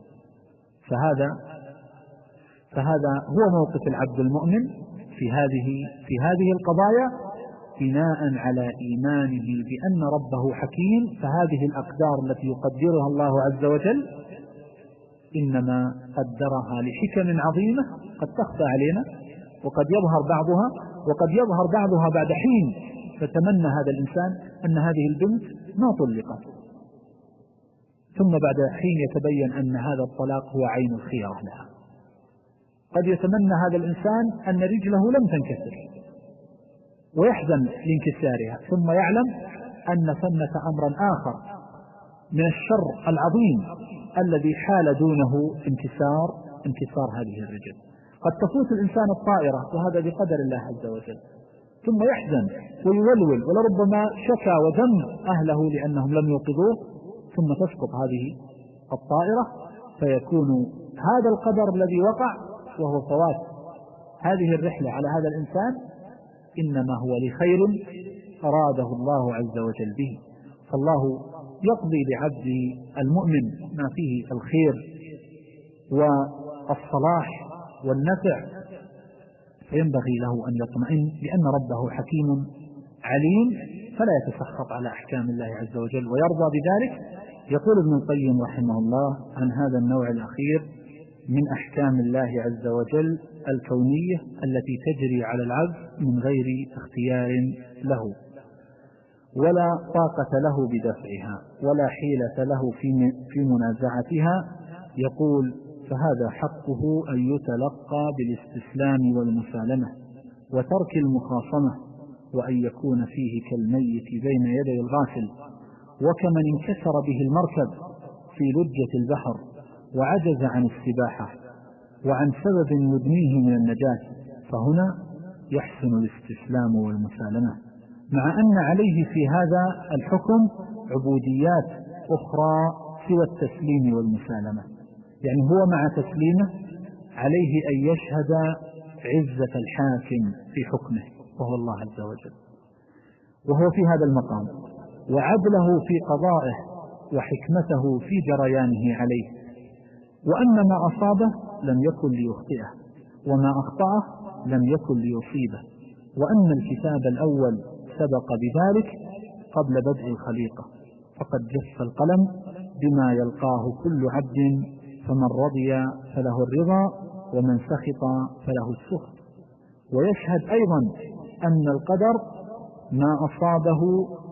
فهذا هو موقف العبد المؤمن في هذه القضايا، بناء على إيمانه بأن ربه حكيم. فهذه الأقدار التي يقدرها الله عز وجل إنما قدرها لحكم عظيمة قد تخفى علينا، وقد يظهر بعضها بعد حين، فتمنى هذا الإنسان أن هذه البنت ما طلقت، ثم بعد حين يتبين أن هذا الطلاق هو عين الخيرة لها. قد يتمنى هذا الإنسان أن رجله لم تنكسر ويحزن لانكسارها، ثم يعلم أن ثمة أمرا آخر من الشر العظيم الذي حال دونه انكسار هذه الرجل. قد تفوت الإنسان الطائرة وهذا بقدر الله عز وجل، ثم يحزن ويولول ولربما شكى وذم أهله لأنهم لم يوقظوه، ثم تسقط هذه الطائرة، فيكون هذا القدر الذي وقع وهو فوات هذه الرحلة على هذا الإنسان إنما هو لخير أراده الله عز وجل به. فالله يقضي لعبده المؤمن ما فيه الخير والصلاح والنفع، فينبغي له أن يطمئن لأن ربه حكيم عليم فلا يتسخط على أحكام الله عز وجل ويرضى بذلك. يقول ابن القيم رحمه الله عن هذا النوع الأخير من أحكام الله عز وجل الكونية التي تجري على العبد من غير اختيار له ولا طاقة له بدفعها ولا حيلة له في منازعتها، يقول فهذا حقه أن يتلقى بالاستسلام والمسالمة وترك المخاصمة، وأن يكون فيه كالميت بين يدي الغاسل، وكمن انكسر به المركب في لجة البحر وعجز عن السباحة وعن سبب يدنيه من النجاة، فهنا يحسن الاستسلام والمسالمة، مع أن عليه في هذا الحكم عبوديات أخرى سوى التسليم والمسالمة. يعني هو مع تسليمه عليه أن يشهد عزة الحاكم في حكمه وهو الله عز وجل، وهو في هذا المقام، وعدله في قضائه وحكمته في جريانه عليه، وأن ما أصابه لم يكن ليخطئه وما أخطأه لم يكن ليصيبه، وأن الكتاب الأول سبق بذلك قبل بدء الخليقة، فقد جف القلم بما يلقاه كل عبد، فمن رضي فله الرضا ومن سخط فله السخط. ويشهد أيضا أن القدر ما أصابه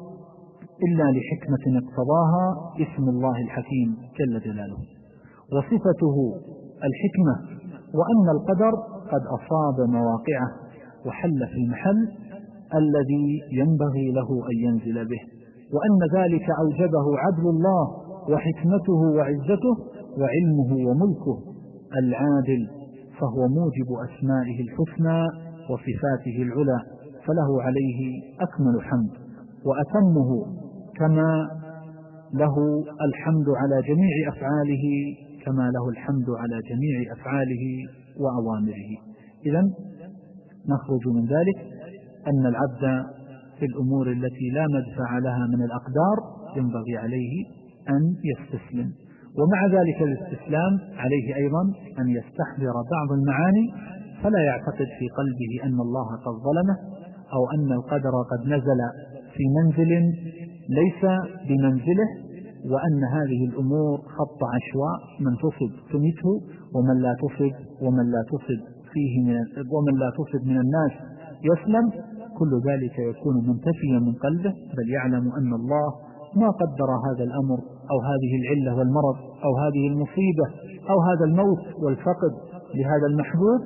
إلا لحكمة اقتضاها اسم الله الحكيم جل جلاله وصفته الحكمة، وأن القدر قد أصاب مواقعه وحل في المحل الذي ينبغي له أن ينزل به، وأن ذلك أوجبه عدل الله وحكمته وعزته وعلمه وملكه العادل، فهو موجب أسمائه الحسنى وصفاته العلى، فله عليه أكمل حمد وأتمه، كما له الحمد على جميع أفعاله كما له الحمد على جميع أفعاله وأوامره. إذن نخرج من ذلك أن العبد في الأمور التي لا مدفع لها من الأقدار ينبغي عليه أن يستسلم، ومع ذلك الاستسلام عليه أيضا أن يستحضر بعض المعاني، فلا يعتقد في قلبه أن الله قد ظلمه أو أن القدر قد نزل في منزل ليس بمنزله، وأن هذه الأمور خط عشواء، من تصب تمته ومن لا تصب ومن لا تصب من الناس يسلم. كل ذلك يكون منتفيا من قلبه، بل يعلم أن الله ما قدر هذا الأمر أو هذه العلة والمرض أو هذه المصيبة أو هذا الموت والفقد لهذا المحبوب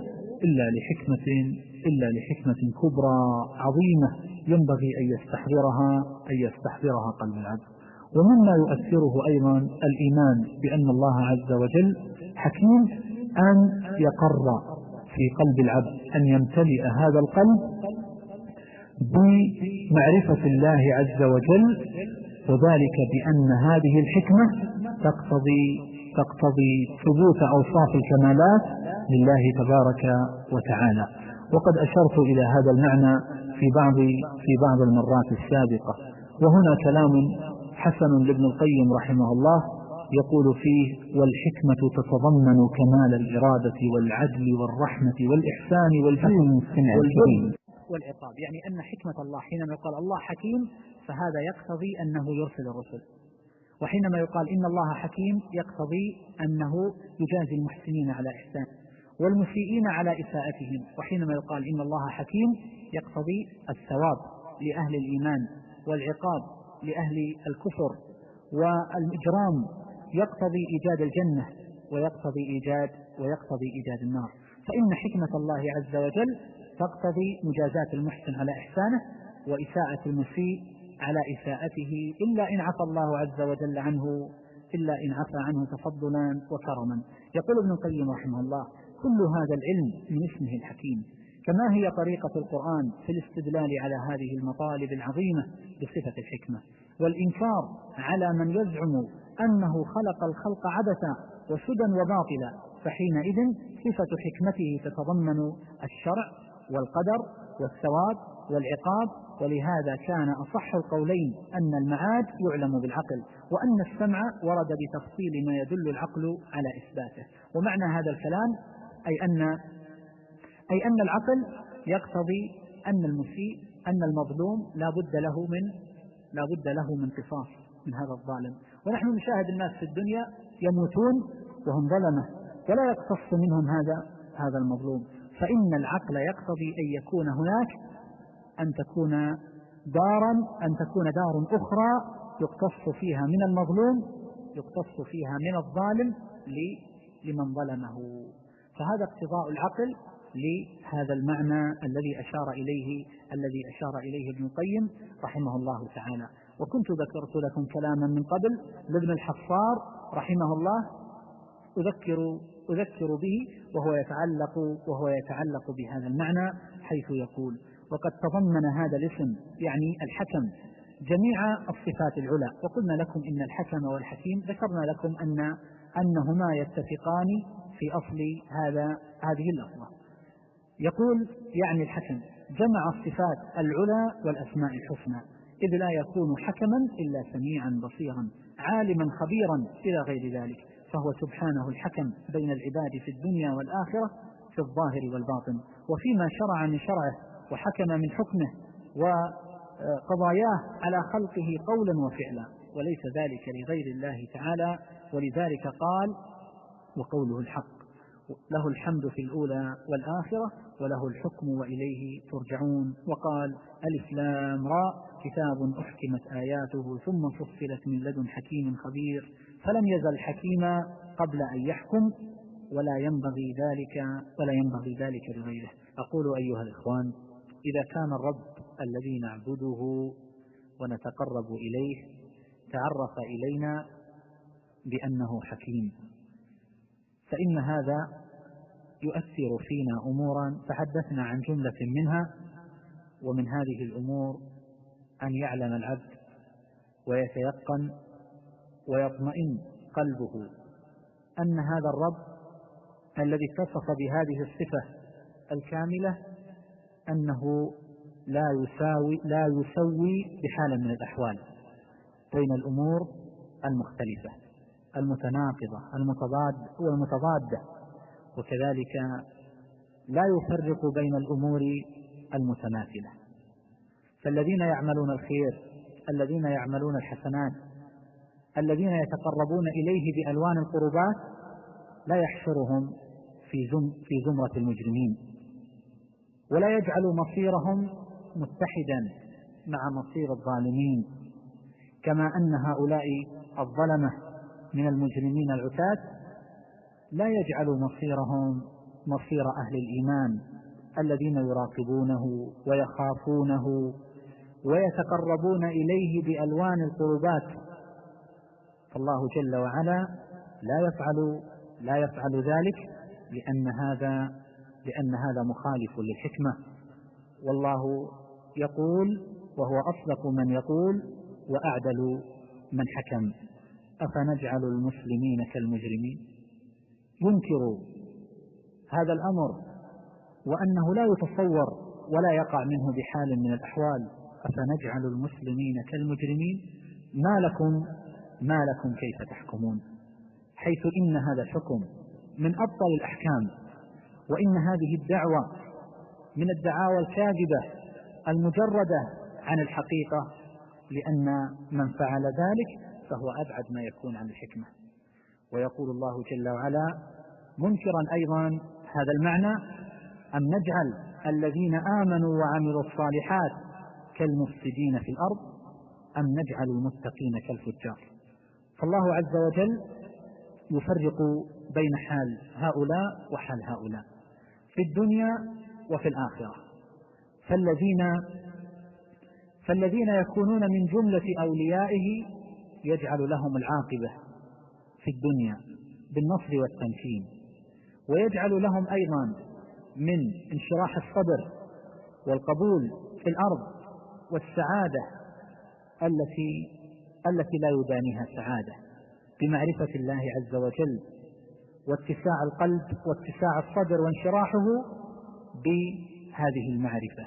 إلا لحكمة كبرى عظيمة ينبغي أن يستحضرها قلب العبد. ومما يؤثره أيضا الإيمان بأن الله عز وجل حكيم أن يقر في قلب العبد، أن يمتلئ هذا القلب بمعرفة الله عز وجل، وذلك بأن هذه الحكمة تقتضي ثبوت أوصاف الكمالات لله تبارك وتعالى. وقد أشرت إلى هذا المعنى في بعض المرات السابقة. وهنا كلام حسن لابن القيم رحمه الله يقول فيه: والحكمة تتضمن كمال الإرادة والعدل والرحمة والإحسان والجود والعقاب. يعني أن حكمة الله حينما يقال الله حكيم فهذا يقتضي أنه يرسل الرسل، وحينما يقال إن الله حكيم يقتضي أنه يجازي المحسنين على إحسان والمسيئين على إساءتهم، وحينما يقال إن الله حكيم يقتضي الثواب لأهل الإيمان والعقاب لأهل الكفر والإجرام، يقتضي إيجاد الجنة ويقتضي إيجاد النار. فإن حكمة الله عز وجل تقتضي مجازاة المحسن على إحسانه وإساءة المسيء على إساءته، إلا إن عفى الله عز وجل عنه تفضلا وكرما. يقول ابن القيم رحمه الله: كل هذا العلم من اسمه الحكيم. كما هي طريقة القرآن في الاستدلال على هذه المطالب العظيمة بصفة الحكمة، والإنكار على من يزعم أنه خلق الخلق عبثا وسدى وباطلا، فحينئذ صفة حكمته تتضمن الشرع والقدر والثواب والعقاب. ولهذا كان أصح القولين أن المعاد يعلم بالعقل، وأن السمع ورد بتفصيل ما يدل العقل على إثباته. ومعنى هذا الكلام أي أن العقل يقتضي أن المسيء، أن المظلوم لا بد له من قصاص من هذا الظالم. ونحن نشاهد الناس في الدنيا يموتون وهم ظلمة ولا يقتص منهم هذا المظلوم، فإن العقل يقتضي أن يكون هناك أن تكون دار أخرى يقتص فيها من المظلوم، يقتص فيها من الظالم لمن ظلمه. فهذا اقتضاء العقل لهذا المعنى الذي أشار إليه ابن القيم رحمه الله تعالى. وكنت ذكرت لكم كلاما من قبل لابن الحصار رحمه الله أذكر به، وهو يتعلق بهذا المعنى، حيث يقول: وقد تضمن هذا الاسم يعني الحكم جميع الصفات العلى. وقلنا لكم إن الحكم والحكيم ذكرنا لكم أنهما يتفقان في أصل هذه اللفظة. يقول يعني الحكم جمع الصفات العلى والأسماء الحسنى، إذ لا يكون حكما إلا سميعا بصيرا عالما خبيرا إلى غير ذلك، فهو سبحانه الحكم بين العباد في الدنيا والآخرة في الظاهر والباطن، وفيما شرع من شرعه وحكم من حكمه وقضاياه على خلقه قولا وفعلا، وليس ذلك لغير الله تعالى. ولذلك قال: وقوله الحق له الحمد في الأولى والآخرة وله الحكم وإليه ترجعون. وقال: ألف لام را كتاب أحكمت آياته ثم فصلت من لدن حكيم خبير، فلم يزل حكيما قبل أن يحكم ولا ينبغي ذلك لغيره. أقول أيها الإخوان: إذا كان الرب الذي نعبده ونتقرب إليه تعرف إلينا بأنه حكيم، فإن هذا يؤثر فينا أمورا تحدثنا عن جملة منها. ومن هذه الأمور أن يعلم العبد ويتيقن ويطمئن قلبه أن هذا الرب الذي اتصف بهذه الصفة الكاملة أنه لا يسوي بحال من الأحوال بين الأمور المختلفة المتناقضة والمتضادة، وكذلك لا يفرق بين الأمور المتماثلة. فالذين يعملون الخير، الذين يعملون الحسنات، الذين يتقربون إليه بألوان القربات لا يحشرهم في زمرة المجرمين، ولا يجعل مصيرهم متحدا مع مصير الظالمين، كما أن هؤلاء الظلمة من المجرمين العتاة لا يجعل مصيرهم مصير أهل الإيمان الذين يراقبونه ويخافونه ويتقربون إليه بألوان القربات. فالله جل وعلا لا يفعل ذلك لأن هذا مخالف للحكمة. والله يقول وهو أصدق من يقول وأعدل من حكم: أفنجعل المسلمين كالمجرمين؟ ينكر هذا الأمر وأنه لا يتصور ولا يقع منه بحال من الأحوال. أفنجعل المسلمين كالمجرمين؟ ما لكم كيف تحكمون؟ حيث إن هذا الحكم من أبطل الأحكام، وإن هذه الدعوة من الدعاوى الكاذبة المجردة عن الحقيقة، لأن من فعل ذلك فهو أبعد ما يكون عن الحكمة. ويقول الله جل وعلا منكرا أيضا هذا المعنى: أم نجعل الذين آمنوا وعملوا الصالحات كالمفسدين في الأرض أم نجعل المتقين كالفجار. فالله عز وجل يفرق بين حال هؤلاء وحال هؤلاء في الدنيا وفي الآخرة. فالذين يكونون من جملة أوليائه يجعل لهم العاقبة في الدنيا بالنصر والتمكين، ويجعل لهم أيضا من انشراح الصدر والقبول في الأرض والسعادة التي لا يدانيها سعادة بمعرفة الله عز وجل، واتساع القلب واتساع الصدر وانشراحه بهذه المعرفة،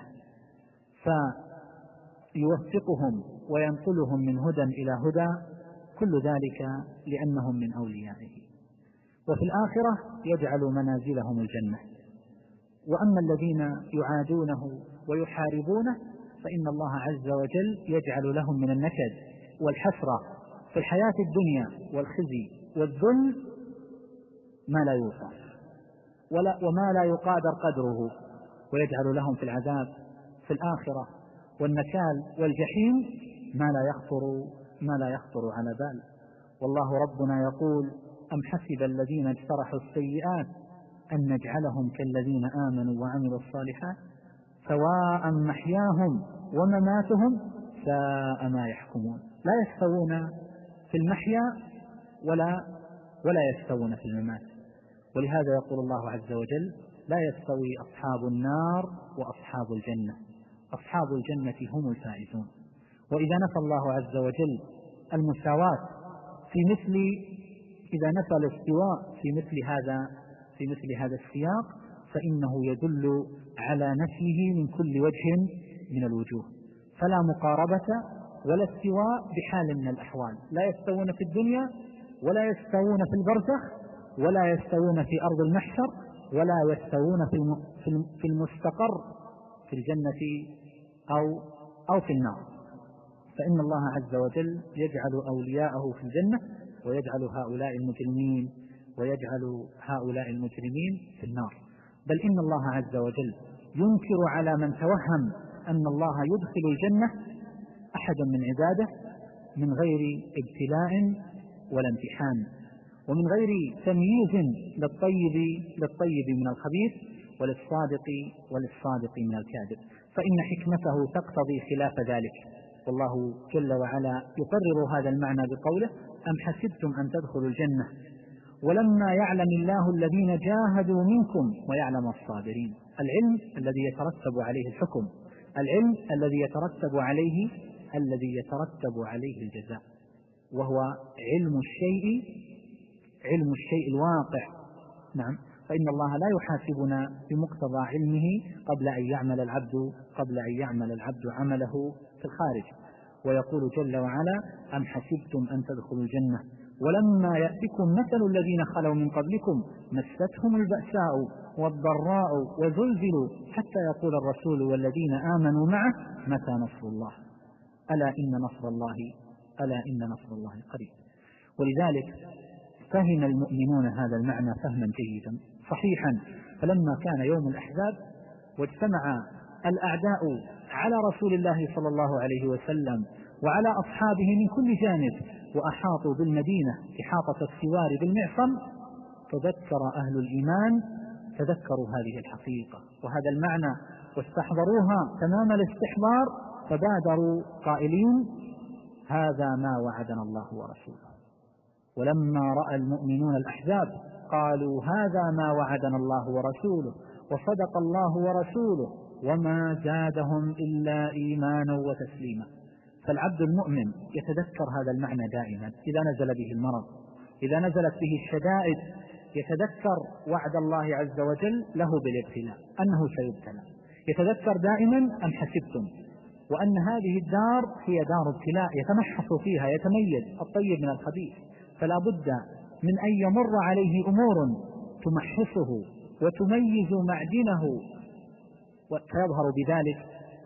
فيوفقهم وينقلهم من هدى إلى هدى، كل ذلك لأنهم من أوليائه. وفي الآخرة يجعل منازلهم الجنة. وأما الذين يعادونه ويحاربونه فإن الله عز وجل يجعل لهم من النكد والحسرة في الحياة الدنيا والخزي والذل ما لا يوصف وما لا يقادر قدره، ويجعل لهم في العذاب في الآخرة والنكال والجحيم ما لا يخطر على بال. والله ربنا يقول: أم حسب الذين اجترحوا السيئات أن نجعلهم كالذين آمنوا وعملوا الصالحات سواء محياهم ومماتهم ساء ما يحكمون. لا يستوون في المحيا ولا يستوون في الممات. ولهذا يقول الله عز وجل: لا يستوي أصحاب النار وأصحاب الجنة، أصحاب الجنة هم الفائزون. وإذا نفى الله عز وجل المساواة إذا نفى الاستواء في مثل هذا السياق فإنه يدل على نفيه من كل وجه من الوجوه، فلا مقاربة ولا استواء بحال من الأحوال. لا يستوون في الدنيا ولا يستوون في البرزخ ولا يستوون في أرض المحشر ولا يستوون في المستقر في الجنة أو في النار. فإن الله عز وجل يجعل أولياءه في الجنة ويجعل هؤلاء المجرمين في النار. بل إن الله عز وجل ينكر على من توهم أن الله يدخل الجنة أحدا من عباده من غير ابتلاء ولا امتحان، ومن غير تمييز للطيب من الخبيث وللصادق من الكاذب، فإن حكمته تقتضي خلاف ذلك. والله جل وعلا يقرر هذا المعنى بقوله: أم حسبتم أن تدخلوا الجنة ولما يعلم الله الذين جاهدوا منكم ويعلم الصابرين. العلم الذي يترتب عليه الحكم، العلم الذي يترتب عليه الجزاء، وهو علم الشيء الواقع. نعم، فإن الله لا يحاسبنا بمقتضى علمه قبل أن يعمل العبد عمله في الخارج. ويقول جل وعلا: أم حسبتم أن تدخلوا الجنة ولما يأتكم مثل الذين خلوا من قبلكم مستهم البأساء والضراء وزلزلوا حتى يقول الرسول والذين آمنوا معه متى نصر الله ألا إن نصر الله قريب. ولذلك فهم المؤمنون هذا المعنى فهما جيدا صحيحا. فلما كان يوم الأحزاب واجتمع الأعداء على رسول الله صلى الله عليه وسلم وعلى أصحابه من كل جانب وأحاطوا بالمدينة إحاطة السوار بالمعصم، تذكر أهل الإيمان هذه الحقيقة وهذا المعنى واستحضروها تمام الاستحضار، فبادروا قائلين: هذا ما وعدنا الله ورسوله. ولما رأى المؤمنون الأحزاب قالوا: هذا ما وعدنا الله ورسوله وصدق الله ورسوله وما زادهم إلا إيمانا وتسليما. فالعبد المؤمن يتذكر هذا المعنى دائما إذا نزل به المرض، إذا نزلت به الشدائد، يتذكر وعد الله عز وجل له بالابتلاء أنه سيبتلى. يتذكر دائما أم حسبتم، وأن هذه الدار هي دار ابتلاء يتمحص فيها يتميز الطيب من الخبيث، فلا بد من أن يمر عليه أمور تمحصه وتميز معدنه، ويظهر بذلك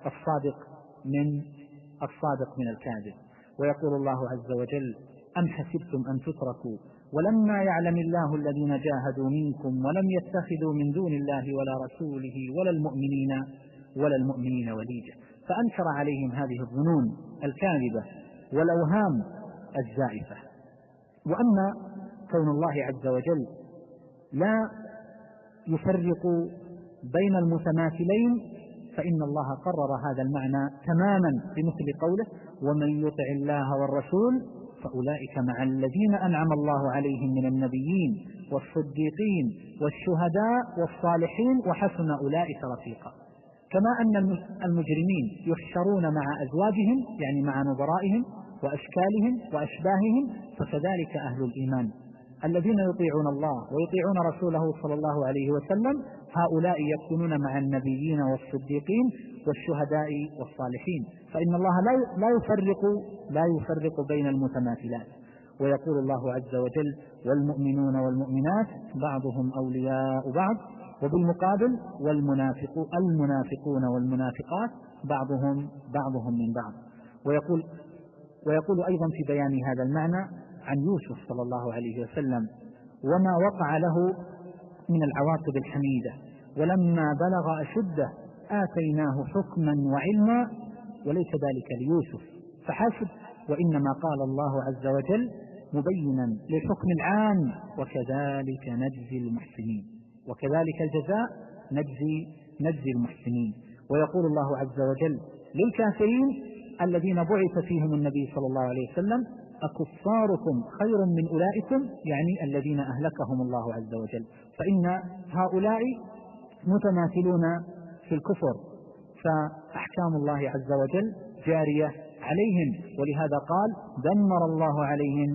الصادق من الكاذب. ويقول الله عز وجل: أم حسبتم أن تتركوا ولما يعلم الله الذين جاهدوا منكم ولم يتخذوا من دون الله ولا رسوله ولا المؤمنين وليجا. فأنكر عليهم هذه الظنون الكاذبة والأوهام الزائفة. وأما كون الله عز وجل لا يفرق بين المتماثلين فإن الله قرر هذا المعنى تماما بمثل قوله: ومن يطع الله والرسول فأولئك مع الذين أنعم الله عليهم من النبيين والصديقين والشهداء والصالحين وحسن أولئك رفيقا. كما أن المجرمين يحشرون مع أزواجهم يعني مع نظرائهم وأشكالهم وأشباههم، فكذلك أهل الإيمان الذين يطيعون الله ويطيعون رسوله صلى الله عليه وسلم، هؤلاء يكونون مع النبيين والصديقين والشهداء والصالحين، فإن الله لا يفرق بين المتماثلات. ويقول الله عز وجل: والمؤمنون والمؤمنات بعضهم أولياء بعض، وبالمقابل المنافقون والمنافقات بعضهم من بعض. ويقول أيضا في بيان هذا المعنى عن يوسف صلى الله عليه وسلم: وما وقع له من العواقب الحميدة، ولما بلغ أشده آتيناه حكما وعلما، وليس ذلك ليوسف فحسب، وإنما قال الله عز وجل مبينا للحكم العام: وكذلك نجزي المحسنين، وكذلك الجزاء نجزي المحسنين. ويقول الله عز وجل للكافرين الذين بعث فيهم النبي صلى الله عليه وسلم: أكفاركم خير من أولئكم، يعني الذين أهلكهم الله عز وجل، فإن هؤلاء متماثلون في الكفر، فأحكام الله عز وجل جارية عليهم، ولهذا قال: دمر الله عليهم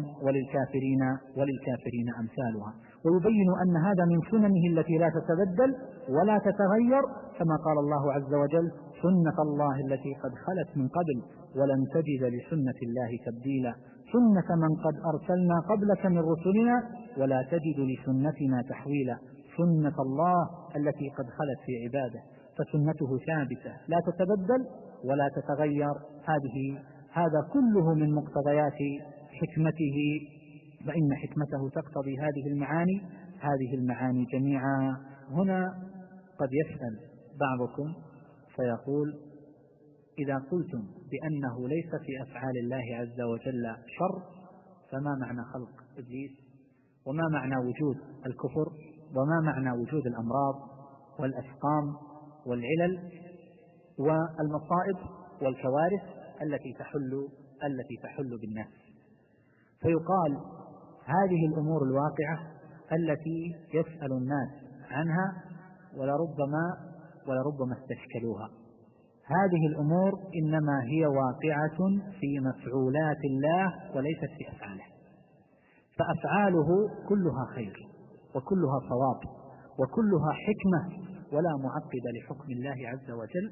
وللكافرين أمثالها. ويبين أن هذا من سننه التي لا تتبدل ولا تتغير، كما قال الله عز وجل: سنة الله التي قد خلت من قبل ولن تجد لسنة الله تبديلا، سنة من قد أرسلنا قبلك من رسلنا ولا تجد لسنتنا تحويلا، سنة الله التي قد خلت في عباده، فسنته ثابتة لا تتبدل ولا تتغير. هذا كله من مقتضيات حكمته، فإن حكمته تقتضي هذه المعاني جميعا. هنا قد يسأل بعضكم فيقول: إذا قلتم بأنه ليس في أفعال الله عز وجل شر، فما معنى خلق إبليس؟ وما معنى وجود الكفر؟ وما معنى وجود الأمراض والأسقام والعلل والمصائب والكوارث التي تحل بالناس؟ فيقال: هذه الأمور الواقعة التي يسأل الناس عنها ولربما استشكلوها، هذه الأمور إنما هي واقعة في مفعولات الله وليست في أفعاله، فأفعاله كلها خير وكلها صواب وكلها حكمة، ولا معقد لحكم الله عز وجل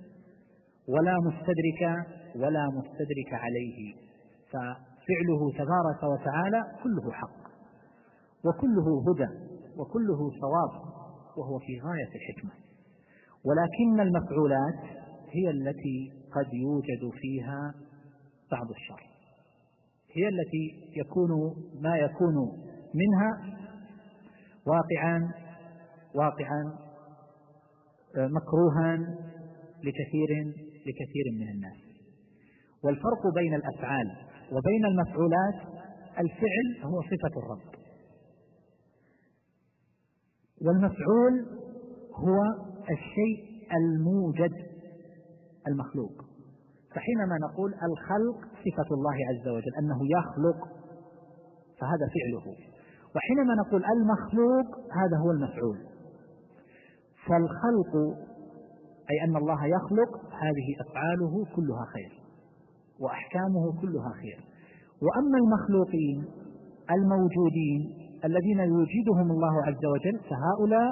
ولا مستدرك عليه، ففعله تبارك وتعالى كله حق وكله هدى وكله صواب، وهو في غاية الحكمة. ولكن المفعولات هي التي قد يوجد فيها بعض الشر، هي التي ما يكون منها واقعا مكروها لكثير من الناس. والفرق بين الأفعال وبين المفعولات: الفعل هو صفة الرب، والمفعول هو الشيء الموجد المخلوق. فحينما نقول الخلق صفة الله عز وجل أنه يخلق، فهذا فعله، وحينما نقول المخلوق هذا هو المفعول. فالخلق أي أن الله يخلق، هذه أفعاله كلها خير وأحكامه كلها خير. وأما المخلوقين الموجودين الذين يوجدهم الله عز وجل، فهؤلاء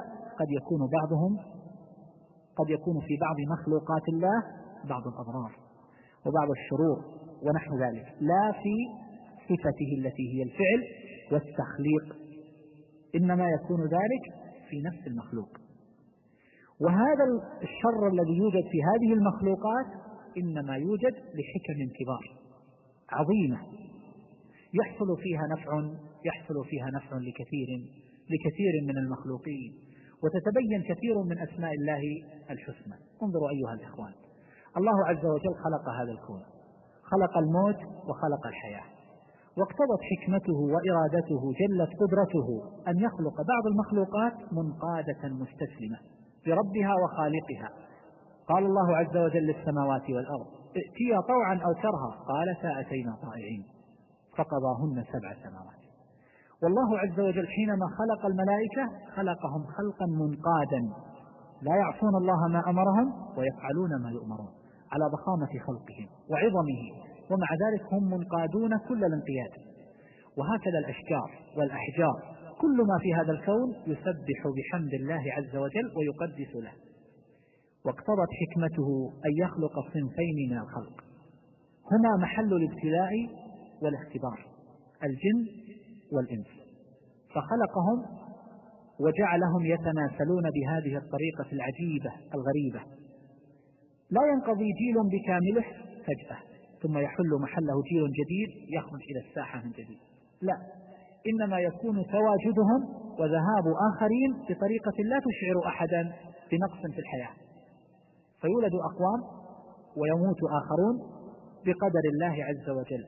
قد يكون في بعض مخلوقات الله بعض الأضرار وبعض الشرور ونحو ذلك، لا في صفته التي هي الفعل والتخليق، إنما يكون ذلك في نفس المخلوق. وهذا الشر الذي يوجد في هذه المخلوقات إنما يوجد لحكم كبار عظيمة يحصل فيها نفع لكثير من المخلوقين، وتتبين كثير من أسماء الله الحسنى. انظروا أيها الإخوان، الله عز وجل خلق هذا الكون، خلق الموت وخلق الحياة، واقتضت حكمته وإرادته جلت قدرته أن يخلق بعض المخلوقات منقادة مستسلمة بربها وخالقها. قال الله عز وجل للسماوات والأرض: ائتيا طوعا أو كرها قالتا أتينا طائعين، فقضاهن 7 سماوات. والله عز وجل حينما خلق الملائكة خلقهم خلقا منقادا لا يعصون الله ما أمرهم ويفعلون ما يؤمرون، على ضخامة خلقهم وعظمه، ومع ذلك هم منقادون كل الانقياد. وهكذا الأشجار والأحجار، كل ما في هذا الكون يسبح بحمد الله عز وجل ويقدس له. واقتضت حكمته أن يخلق صنفين من الخلق هما محل الابتلاء والاختبار، الجن والإنس، فخلقهم وجعلهم يتناسلون بهذه الطريقة العجيبة الغريبة. لا ينقضي جيل بكامله فجأة ثم يحل محله جيل جديد يخرج إلى الساحة من جديد، لا، إنما يكون تواجدهم وذهاب آخرين بطريقة لا تشعر أحدا بنقص في الحياة، فيولد أقوام ويموت آخرون بقدر الله عز وجل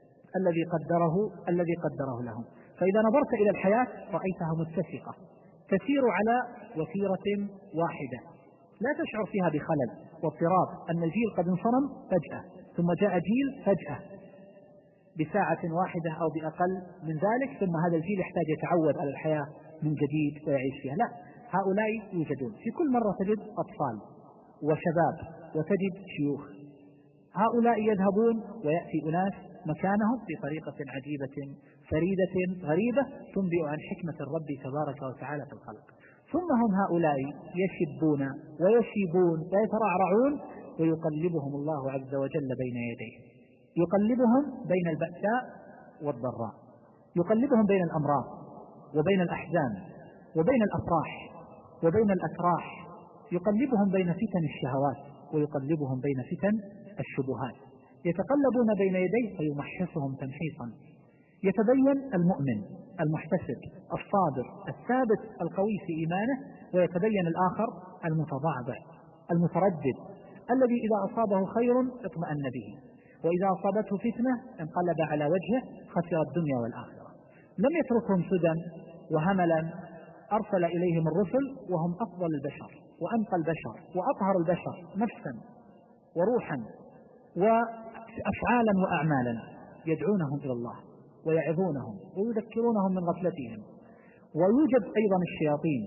الذي قدره لهم. فإذا نظرت إلى الحياة رأيتها متسقة تسير على وتيرة واحدة، لا تشعر فيها بخلل واضطراب أن الجيل قد انصرم فجأة ثم جاء جيل فجأة بساعة واحدة أو بأقل من ذلك، ثم هذا الجيل يحتاج يتعود على الحياة من جديد ويعيش فيها. لا، هؤلاء يوجدون في كل مرة، تجد أطفال وشباب وتجد شيوخ، هؤلاء يذهبون ويأتي أناس مكانهم بطريقة عجيبة فريدة غريبة تنبئ عن حكمة الرب تبارك وتعالى في الخلق. ثم هم هؤلاء يشبون ويشيبون ويترعرعون ويقلبهم الله عز وجل بين يديه، يقلبهم بين البأساء والضراء، يقلبهم بين الأمراض وبين الأحزان وبين الأفراح وبين الأكراح، يقلبهم بين فتن الشهوات ويقلبهم بين فتن الشبهات، يتقلبون بين يديه فيمحصهم تمحيصا، يتبين المؤمن المحتسب الصابر الثابت القوي في إيمانه، ويتبين الآخر المتضعضع المتردد الذي إذا أصابه خير اطمأن به، وإذا أصابته فتنة انقلب على وجهه خسر الدنيا والآخرة. لم يتركهم سدى وهملا، أرسل إليهم الرسل وهم أفضل البشر وأنقى البشر وأطهر البشر نفسا وروحا وأفعالا وأعمالا، يدعونهم إلى الله ويعظونهم ويذكرونهم من غفلتهم. ويوجد أيضا الشياطين،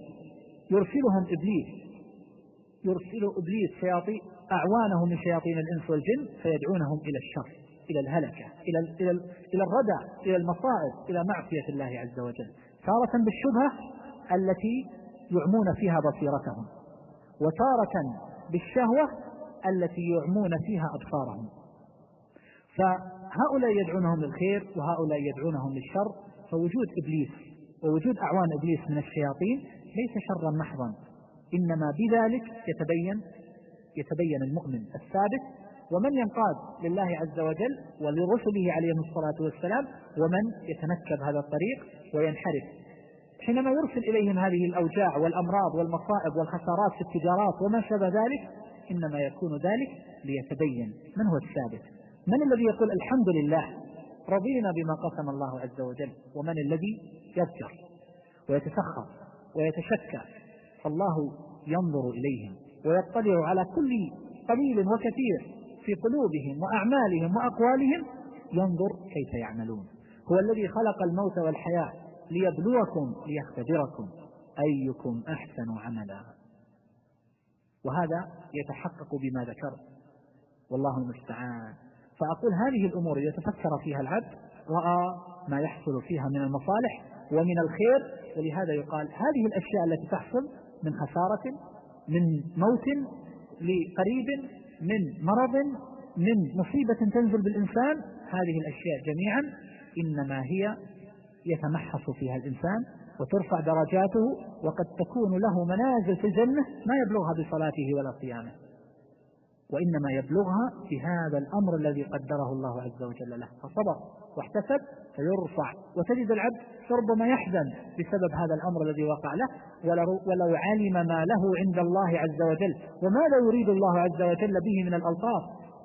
يرسل إبليس شياطين أعوانهم من شياطين الإنس والجن فيدعونهم إلى الشر، إلى الهلكة، إلى الردى، إلى المصائب، إلى معصية الله عز وجل، تارة بالشبهة التي يعمون فيها بصيرتهم، وتارة بالشهوة التي يعمون فيها أبصارهم. فهؤلاء يدعونهم للخير وهؤلاء يدعونهم للشر. فوجود إبليس ووجود أعوان إبليس من الشياطين ليس شرا محضا، إنما بذلك يتبين المؤمن الثابت ومن ينقاد لله عز وجل ولرسله عليهم الصلاة والسلام، ومن يتنكب هذا الطريق وينحرف. حينما يرسل إليهم هذه الأوجاع والأمراض والمصائب والخسارات في التجارات وما شابه ذلك، إنما يكون ذلك ليتبين من هو الثابت، من الذي يقول الحمد لله رضينا بما قسم الله عز وجل، ومن الذي يفجر ويتسخر ويتشكى. فالله ينظر إليهم ويطلع على كل قليل وكثير في قلوبهم وأعمالهم وأقوالهم، ينظر كيف يعملون. هو الذي خلق الموت والحياة ليبلوكم ليختبركم أيكم أحسن عملا. وهذا يتحقق بما ذكرت والله المستعان. فأقول هذه الأمور إذا تفكر فيها العبد رأى ما يحصل فيها من المصالح ومن الخير. ولهذا يقال هذه الأشياء التي تحصل من خسارة، من موت لقريب، من مرض، من مصيبة تنزل بالإنسان، هذه الأشياء جميعا إنما هي يتمحص فيها الإنسان وترفع درجاته، وقد تكون له منازل في الجنة ما يبلغها بصلاته ولا صيامه، وإنما يبلغها بهذا الأمر الذي قدره الله عز وجل له، فصبر واحتسب فيرفع. وتجد العبد ربما يحزن بسبب هذا الأمر الذي وقع له، ولو علم ما له عند الله عز وجل وماذا يريد الله عز وجل به من الألطاف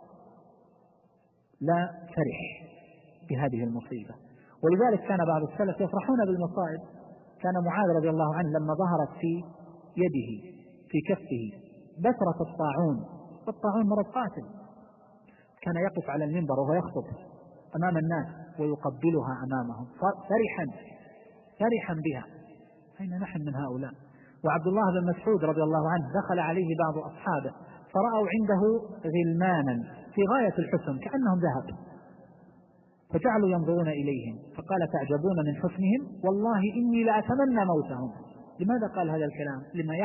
لا فرح بهذه المصيبة. ولذلك كان بعض السلف يفرحون بالمصائب. كان معاذ رضي الله عنه لما ظهرت في يده في كفه بثرة الطاعون، والطاعون مرض قاتل، كان يقف على المنبر وهو يخطب أمام الناس ويقبلها أمامهم فرحا فرحا بها. أين نحن من هؤلاء؟ وعبد الله بن مسعود رضي الله عنه دخل عليه بعض أصحابه فرأوا عنده غلمانا في غاية الحسن كأنهم ذهب، فجعلوا ينظرون إليهم، فقال: تعجبون من حسنهم؟ والله إني لأتمنى موتهم. لماذا قال هذا الكلام؟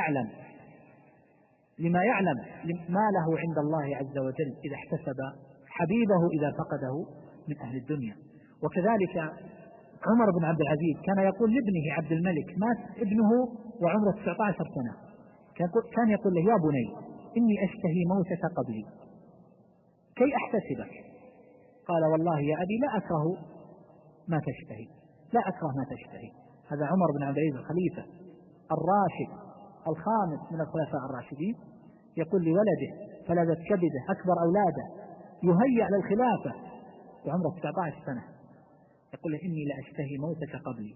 لما يعلم ما له عند الله عز وجل إذا احتسب حبيبه إذا فقده من أهل الدنيا. وكذلك عمر بن عبد العزيز كان يقول لابنه عبد الملك، مات ابنه وعمره 19 سنة، كان يقول له: يا بني إني أشتهي موتك قبلي كي أحتسبك. قال: والله يا أبي لا أكره ما تشتهي. هذا عمر بن عبد العزيز الخليفة الراشد الخامس من الخلفاء الراشدين يقول لولده فلذت كبده أكبر أولاده يهيأ للخلافة وعمره 19 سنة، يقول له: إني لأشتهي موتك قبلي.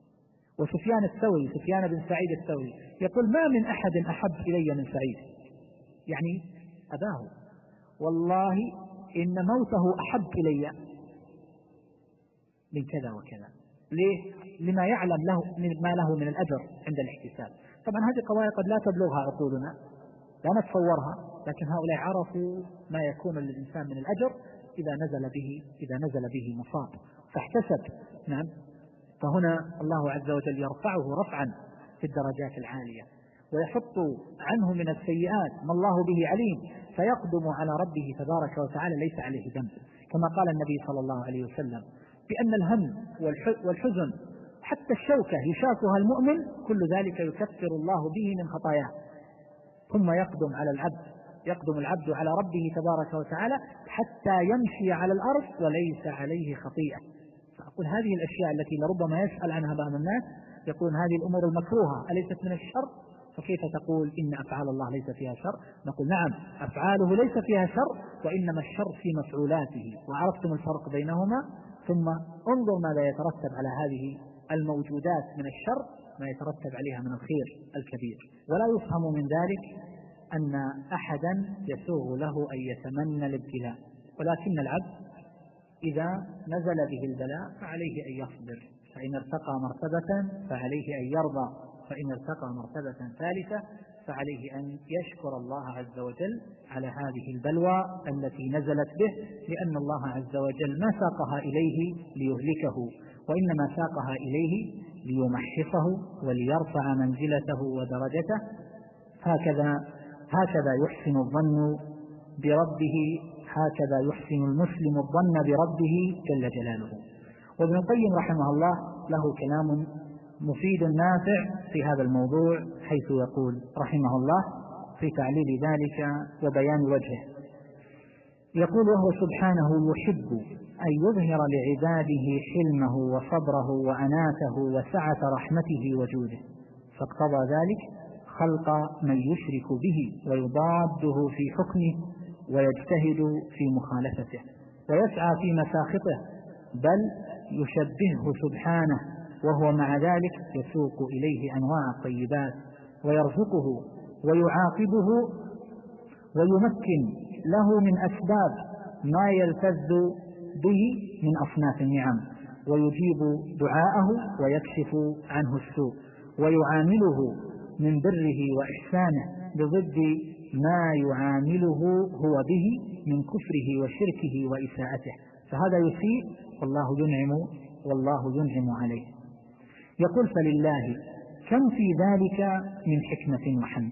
سفيان بن سعيد الثوري يقول: ما من أحد أحب إلي من سعيد، يعني أباه، والله إن موته أحب إلي من كذا وكذا. ليه؟ لما يعلم له ما له من الأجر عند الاحتساب. طبعا هذه قضايا قد لا تبلغها عقولنا، لا نتصورها، لكن هؤلاء عرفوا ما يكون للإنسان من الأجر إذا نزل به مصاب فاحتسب. نعم. فهنا الله عز وجل يرفعه رفعا في الدرجات العالية ويحط عنه من السيئات ما الله به عليم، فيقدم على ربه تبارك وتعالى ليس عليه ذنب، كما قال النبي صلى الله عليه وسلم بأن الهم والحزن حتى الشوكة يشاكها المؤمن كل ذلك يكفر الله به من خطاياه. ثم يقدم العبد على ربه تبارك وتعالى حتى يمشي على الأرض وليس عليه خطيئة. فأقول هذه الأشياء التي لربما يسأل عنها بعض الناس، يقول هذه الأمور المكروهة أليست من الشر؟ فكيف تقول إن أفعال الله ليس فيها شر؟ نقول نعم، أفعاله ليس فيها شر، وإنما الشر في مفعولاته، وعرفتم الفرق بينهما. ثم انظر ماذا يترتب على هذه الموجودات من الشر، ما يترتب عليها من الخير الكبير. ولا يفهم من ذلك أن أحدا يسوغ له أن يتمنى الابتلاء، ولكن العبد إذا نزل به البلاء فعليه أن يصبر، فإن ارتقى مرتبة فعليه أن يرضى، فإن ارتقى مرتبة ثالثة فعليه أن يشكر الله عز وجل على هذه البلوى التي نزلت به، لأن الله عز وجل ما ساقها إليه ليهلكه، وإنما ساقها إليه ليمحصه وليرفع منزلته ودرجته. هكذا يحسن الظن بربه، هكذا يحسن المسلم الظن بربه جل جلاله. وابن القيم رحمه الله له كلام مفيد نافع في هذا الموضوع، حيث يقول رحمه الله في تعليل ذلك وبيان وجهه، يقول: وهو سبحانه يحب أن يظهر لعباده حلمه وصبره وأناته وسعة رحمته وجوده، فاقتضى ذلك خلق من يشرك به ويضاده في حكمه ويجتهد في مخالفته ويسعى في مساخطه، بل يشبهه سبحانه وهو مع ذلك يسوق إليه أنواع الطيبات ويرزقه ويعاقبه ويمكن له من أسباب ما يلتذ به من أصناف النعم، ويجيب دعاءه ويكشف عنه السوء، ويعامله من بره وإحسانه بضد ما يعامله هو به من كفره وشركه وإساءته، فهذا يسيء والله ينعم عليه. يقول: فلله كم في ذلك من حكمة وحمد،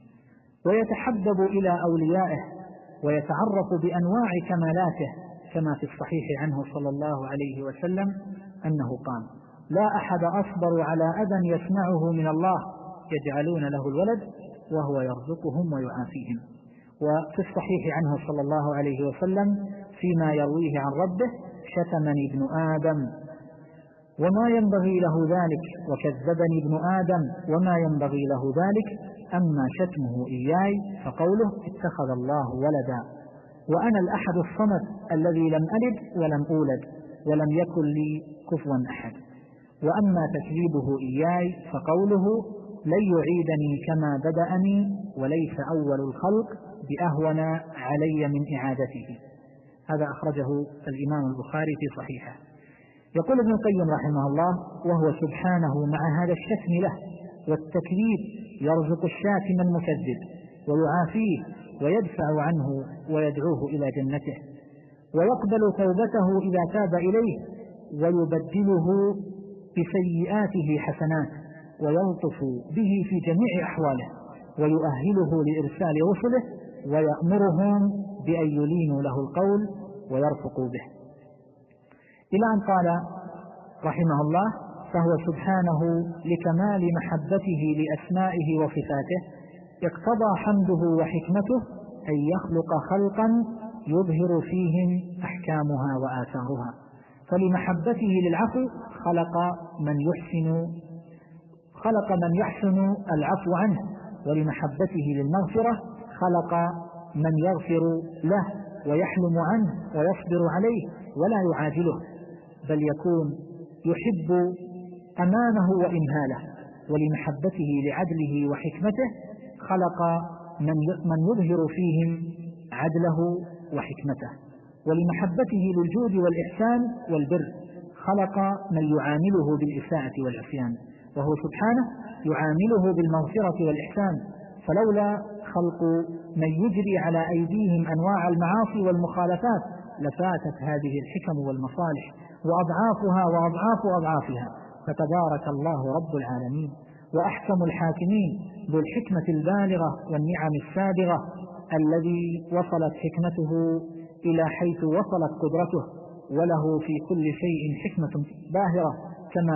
ويتحبب إلى أوليائه ويتعرف بأنواع كمالاته، كما في الصحيح عنه صلى الله عليه وسلم أنه قال: لا أحد أصبر على أذى يسمعه من الله يجعلون له الولد وهو يرزقهم ويعافيهم. وفي الصحيح عنه صلى الله عليه وسلم فيما يرويه عن ربه: شتمني ابن آدم وما ينبغي له ذلك، وكذبني ابن آدم وما ينبغي له ذلك، أما شتمه إياي فقوله: اتخذ الله ولدا، وأنا الأحد الصمد الذي لم ألد ولم أولد ولم يكن لي كفوا أحد، وأما تكذيبه إياي فقوله: لن يعيدني كما بدأني، وليس أول الخلق بأهون علي من إعادته. هذا أخرجه الإمام البخاري في صحيحه. يقول ابن القيم رحمه الله: وهو سبحانه مع هذا الشتم له والتكذيب يرزق الشاتم المكذب ويعافيه ويدفع عنه ويدعوه إلى جنته، ويقبل توبته إذا تاب إليه، ويبدله بسيئاته حسنات، ويلطف به في جميع أحواله، ويؤهله لإرسال رسله، ويأمرهم بأن يلينوا له القول ويرفقوا به، إلى أن قال رحمه الله: فهو سبحانه لكمال محبته لأسمائه وصفاته اقتضى حمده وحكمته أن يخلق خلقا يظهر فيهم أحكامها وآثارها، فلمحبته للعفو خلق من يحسن العفو عنه، ولمحبته للمغفرة خلق من يغفر له ويحلم عنه ويصبر عليه ولا يعاجله، بل يكون يحب أمانه وإمهاله. ولمحبته لعدله وحكمته خلق من يظهر فيهم عدله وحكمته. ولمحبته للجود والإحسان والبر خلق من يعامله بالإساءة والعصيان، وهو سبحانه يعامله بالمغفرة والإحسان، فلولا خلق من يجري على أيديهم أنواع المعاصي والمخالفات لفاتت هذه الحكم والمصالح وأضعافها وأضعاف أضعافها. فتبارك الله رب العالمين وأحكم الحاكمين ذو الحكمة البالغة والنعم السابغة، الذي وصلت حكمته إلى حيث وصلت قدرته، وله في كل شيء حكمة باهرة، كما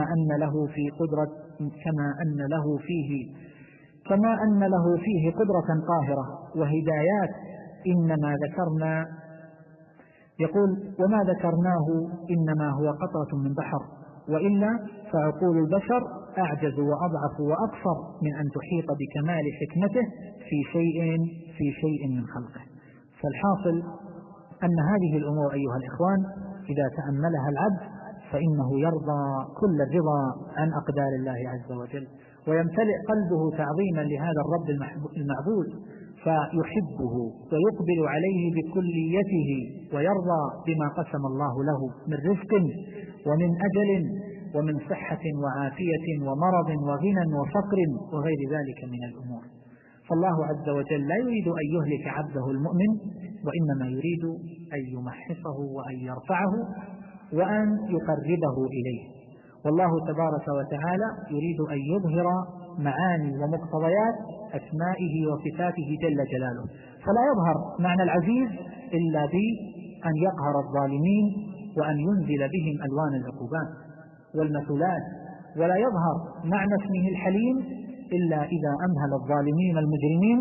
أن له فيه قدرة قاهرة وهدايات. إنما ذكرنا يقول: وما ذكرناه إنما هو قطرة من بحر، وإلا فعقول البشر أعجز وأضعف وأقصر من أن تحيط بكمال حكمته في شيء من خلقه. فالحاصل أن هذه الأمور أيها الإخوان إذا تأملها العبد فإنه يرضى كل الرضا عن أقدار الله عز وجل، ويمتلئ قلبه تعظيما لهذا الرب المعبود، فيحبه ويقبل عليه بكليته، ويرضى بما قسم الله له من رزق ومن أجل ومن صحة وعافية ومرض وغنى وفقر وغير ذلك من الأمور. فالله عز وجل لا يريد أن يهلك عبده المؤمن، وإنما يريد أن يمحصه وأن يرفعه وأن يقربه إليه. والله تبارك وتعالى يريد أن يظهر معاني ومقتضيات أسمائه وصفاته جل جلاله، فلا يظهر معنى العزيز إلا بأن يقهر الظالمين وأن ينزل بهم ألوان العقوبات والمثلات، ولا يظهر معنى اسمه الحليم إلا إذا أمهل الظالمين المجرمين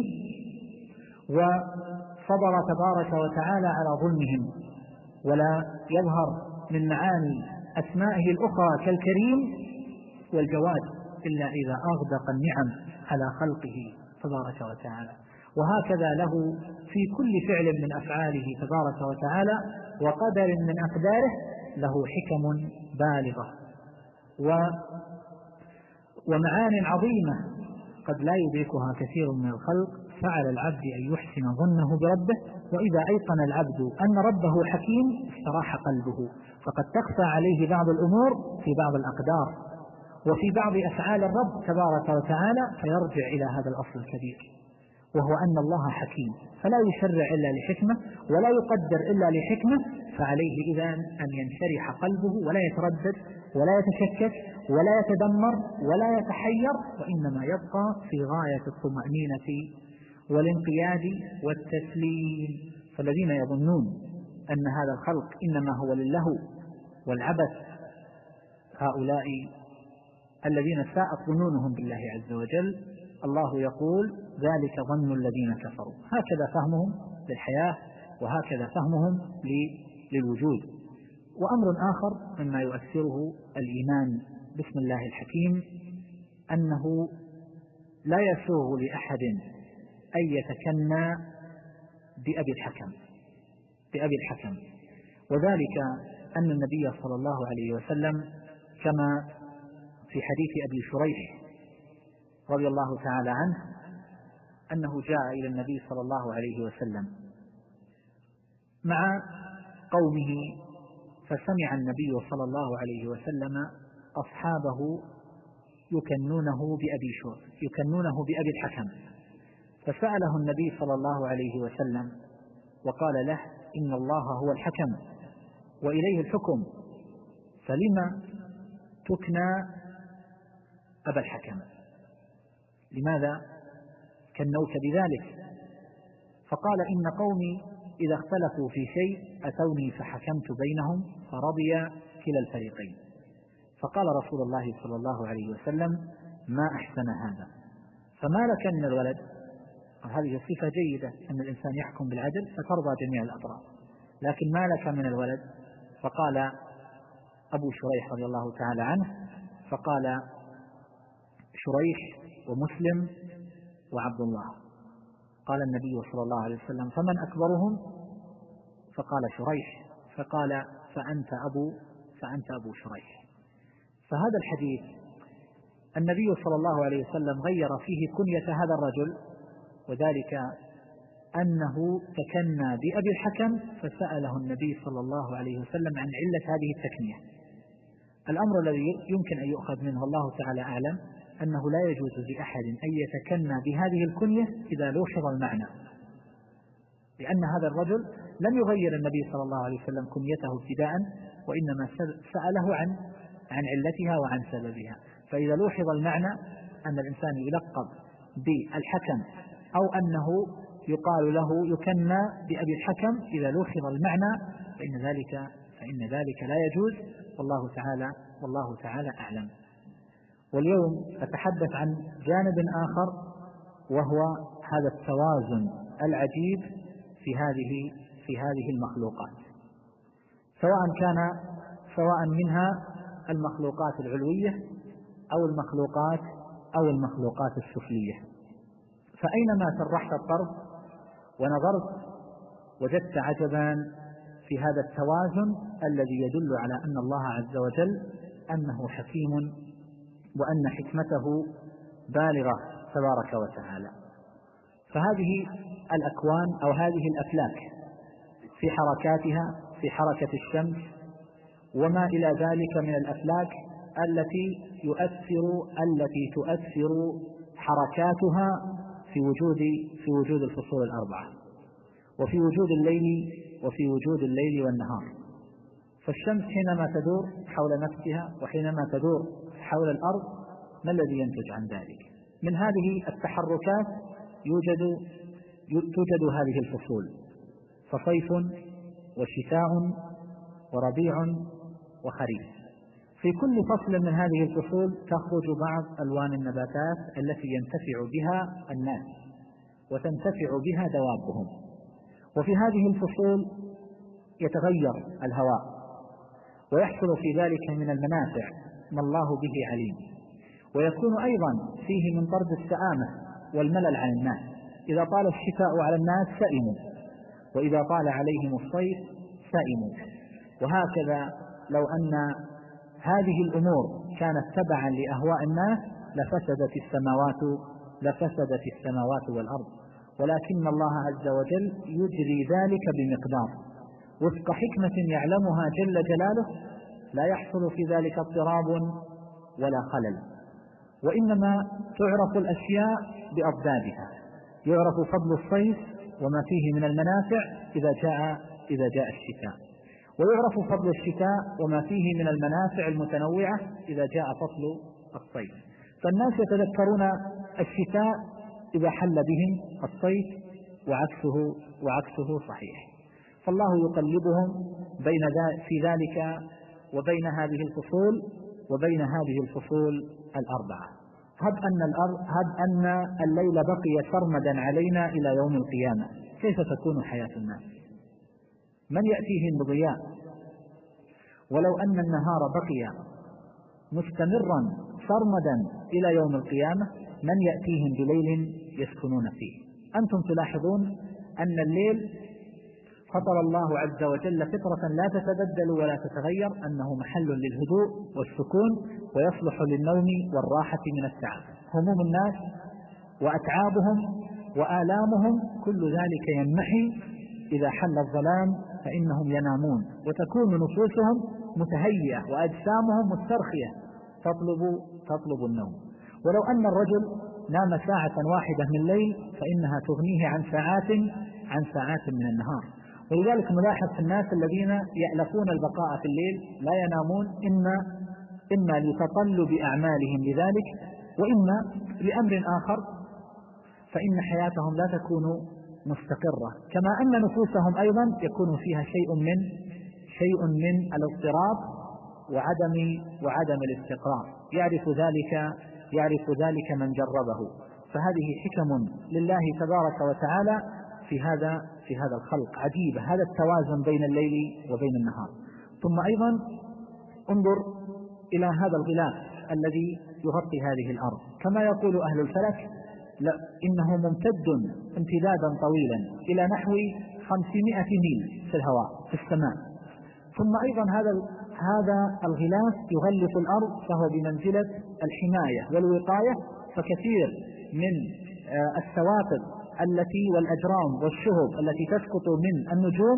وصبر تبارك وتعالى على ظلمهم، ولا يظهر من معاني أسمائه الأخرى كالكريم والجواد إلا إذا أغدق النعم على خلقه تبارك وتعالى. وهكذا له في كل فعل من أفعاله تبارك وتعالى وقدر من أقداره له حكم بالغة ومعان عظيمة قد لا يدركها كثير من الخلق. فعلى العبد أن يحسن ظنه بربه، وإذا أيقن العبد أن ربه حكيم استراح قلبه، فقد تخفى عليه بعض الأمور في بعض الأقدار وفي بعض أفعال الرب تبارك وتعالى، فيرجع إلى هذا الأصل الكبير، وهو أن الله حكيم، فلا يشرع إلا لحكمة ولا يقدر إلا لحكمة. فعليه إذن أن ينشرح قلبه ولا يتردد ولا يتشكك ولا يتدمر ولا يتحير، وإنما يبقى في غاية الطمأنينة والانقياد والتسليم. فالذين يظنون أن هذا الخلق إنما هو للهو والعبث هؤلاء الذين ساءت ظنونهم بالله عز وجل. الله يقول: ذلك ظن الذين كفروا. هكذا فهمهم للحياة وهكذا فهمهم للوجود. وأمر آخر مما يؤثره الإيمان باسم الله الحكيم أنه لا يسوغ لأحد أن يتكنى بأبي الحكم، وذلك أن النبي صلى الله عليه وسلم كما في حديث أبي شريح رضي الله تعالى عنه أنه جاء إلى النبي صلى الله عليه وسلم مع قومه فسمع النبي صلى الله عليه وسلم أصحابه يكنونه بأبي الحكم، فسأله النبي صلى الله عليه وسلم وقال له: إن الله هو الحكم وإليه الحكم، فلما تكنى أبا الحكم؟ لماذا كنوك بذلك؟ فقال: إن قومي إذا اختلفوا في شيء أتوني فحكمت بينهم فرضي كلا الفريقين. فقال رسول الله صلى الله عليه وسلم: ما أحسن هذا، فما لك من الولد؟ هذه صفة جيدة أن الإنسان يحكم بالعدل فترضى جميع الأطراف، لكن ما لك من الولد؟ فقال أبو شريح رضي الله تعالى عنه، فقال شريح ومسلم وعبد الله. قال النبي صلى الله عليه وسلم: فمن أكبرهم؟ فقال شريح، فقال: فأنت أبو شريح. فهذا الحديث النبي صلى الله عليه وسلم غير فيه كنية هذا الرجل، وذلك أنه تكنى بأبي الحكم، فسأله النبي صلى الله عليه وسلم عن علة هذه التكنية. الأمر الذي يمكن أن يؤخذ منه الله تعالى أعلم أنه لا يجوز لأحد أن يتكنى بهذه الكنية إذا لوحظ المعنى، لأن هذا الرجل لم يغير النبي صلى الله عليه وسلم كنيته ابتداء، وإنما سأله عن علتها وعن سببها. فإذا لوحظ المعنى أن الإنسان يلقب بالحكم أو أنه يقال له يكنى بأبي الحكم، إذا لوحظ المعنى فإن ذلك لا يجوز، والله تعالى أعلم. واليوم أتحدث عن جانب آخر، وهو هذا التوازن العجيب في هذه المخلوقات، سواء منها المخلوقات العلوية أو المخلوقات السفلية. فأينما سرحت الطرف ونظرت وجدت عجبا في هذا التوازن الذي يدل على أن الله عز وجل أنه حكيم وأن حكمته بالغة تبارك وتعالى. فهذه الأكوان أو هذه الأفلاك في حركاتها، في حركة الشمس وما إلى ذلك من الأفلاك التي تؤثر حركاتها في وجود الفصول الأربعة، وفي وجود الليل والنهار. فالشمس حينما تدور حول نفسها وحينما تدور حول الأرض، ما الذي ينتج عن ذلك؟ من هذه التحركات توجد هذه الفصول، فصيف وشتاء وربيع وخريف. في كل فصل من هذه الفصول تخرج بعض ألوان النباتات التي ينتفع بها الناس وتنتفع بها دوابهم. وفي هذه الفصول يتغير الهواء ويحصل في ذلك من المنافع ما الله به عليم، ويكون أيضا فيه من طرد السآمة والملل عن الناس. إذا طال الشتاء على الناس سئموا، وإذا طال عليهم الصيف سئموا. وهكذا لو أن هذه الأمور كانت تبعا لأهواء الناس لفسدت السماوات والأرض، ولكن الله عز وجل يجري ذلك بمقدار وفق حكمة يعلمها جل جلاله، لا يحصل في ذلك اضطراب ولا خلل، وإنما تعرف الأشياء بأضدادها. يعرف فضل الصيف وما فيه من المنافع إذا جاء الشتاء، ويعرف فضل الشتاء وما فيه من المنافع المتنوعة إذا جاء فصل الصيف. فالناس يتذكرون الشتاء إذا حل بهم الصيف، وعكسه صحيح. فالله يقلبهم في ذلك وبين هذه الفصول الأربعة. هب أن الليل بقي سرمدا علينا إلى يوم القيامة، كيف تكون حياة الناس؟ من يأتيهم بضياء؟ ولو أن النهار بقي مستمرا سرمدا إلى يوم القيامة، من يأتيهم بليل يسكنون فيه؟ أنتم تلاحظون أن الليل فطر الله عز وجل فطرة لا تتبدل ولا تتغير، أنه محل للهدوء والسكون، ويصلح للنوم والراحة من التعب. هموم الناس وأتعابهم وآلامهم كل ذلك ينمحي إذا حل الظلام فإنهم ينامون وتكون نفوسهم متهيئة وأجسامهم مسترخية تطلب النوم. ولو أن الرجل نام ساعة واحدة من الليل فإنها تغنيه عن ساعات من النهار. ولذلك نلاحظ في الناس الذين يألفون البقاء في الليل لا ينامون إما لتطلب أعمالهم لذلك، وإما لأمر آخر، فإن حياتهم لا تكون مستقرة. كما أن نفوسهم أيضا يكون فيها شيء من الاضطراب وعدم الاستقرار، يعرف ذلك من جربه. فهذه حكم لله تبارك وتعالى في هذا الخلق عجيبة، هذا التوازن بين الليل وبين النهار. ثم أيضا انظر إلى هذا الغلاف الذي يغطي هذه الأرض، كما يقول أهل الفلك إنه ممتد امتدادا طويلا إلى نحو 500 ميل في الهواء في السماء. ثم أيضا هذا الغلاف يغلف الأرض، فهو بمنزلة الحماية والوقاية. فكثير من السواقط والأجرام والشهب التي تسقط من النجوم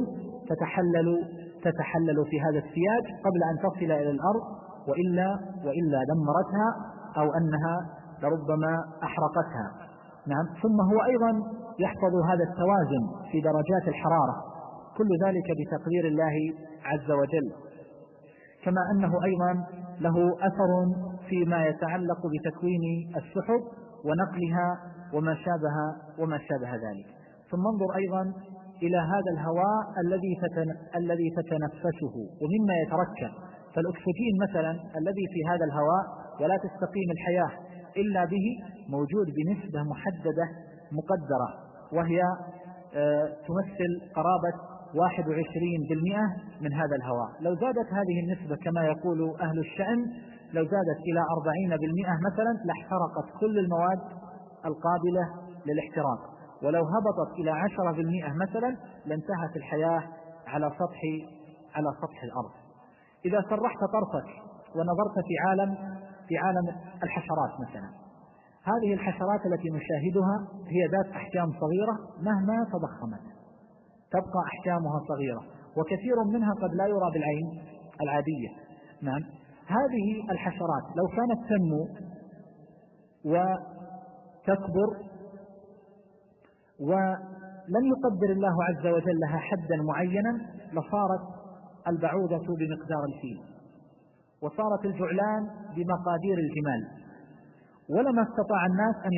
تتحلل في هذا السياج قبل أن تصل إلى الأرض، وإلا دمرتها أو أنها لربما أحرقتها. نعم. ثم هو أيضا يحفظ هذا التوازن في درجات الحرارة، كل ذلك بتقدير الله عز وجل. كما أنه أيضا له أثر فيما يتعلق بتكوين السحب ونقلها وما شابه ذلك. ثم انظر أيضا إلى هذا الهواء الذي تتنفسه ومما يتركب. فالأكسجين مثلا الذي في هذا الهواء ولا تستقيم الحياة إلا به موجود بنسبة محددة مقدرة، وهي تمثل قرابة 21% من هذا الهواء. لو زادت هذه النسبة كما يقول أهل الشأن، لو زادت إلى 40% مثلا لاحترقت كل المواد القابلة للاحتراق. ولو هبطت إلى 10% مثلا لانتهت الحياة على سطح الأرض. إذا سرحت طرفك ونظرت في عالم الحشرات مثلا، هذه الحشرات التي نشاهدها هي ذات أحجام صغيرة، مهما تضخمت تبقى أحجامها صغيرة، وكثير منها قد لا يرى بالعين العادية. نعم. هذه الحشرات لو كانت تنمو وتكبر ولم يقدر الله عز وجل لها حدا معينا لصارت البعوضة بمقدار الفيل، وصارت الجعلان بمقادير الجمال، ولما استطاع الناس أن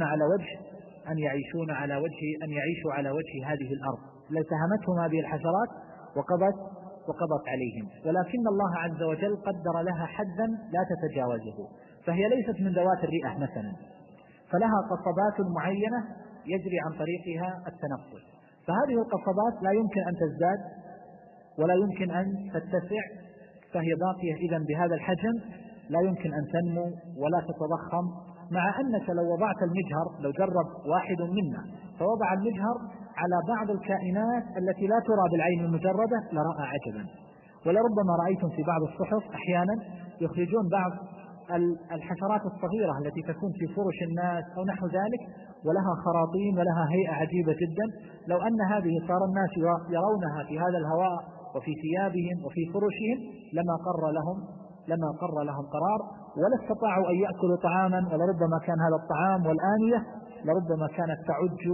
يعيشوا على وجه هذه الأرض، لالتهمتهم هذه الحشرات وقضت عليهم. ولكن الله عز وجل قدر لها حدا لا تتجاوزه، فهي ليست من ذوات الرئة مثلا، فلها قصبات معينة يجري عن طريقها التنفس. فهذه القصبات لا يمكن أن تزداد ولا يمكن أن تتسع، فهي باقية إذن بهذا الحجم، لا يمكن أن تنمو ولا تتضخم. مع أنك لو وضعت المجهر، لو جرب واحد منا فوضع المجهر على بعض الكائنات التي لا ترى بالعين المجردة لرأى عجبا. ولربما رأيتم في بعض الصحف أحيانا يخرجون بعض الحشرات الصغيرة التي تكون في فرش الناس أو نحو ذلك، ولها خراطيم ولها هيئة عجيبة جدا. لو أن هذه صار الناس يرونها في هذا الهواء وفي ثيابهم وفي فرشهم لما قر لهم قرار، ولا استطاعوا أن يأكلوا طعاما، ولربما كان هذا الطعام والآنية لربما كانت تعج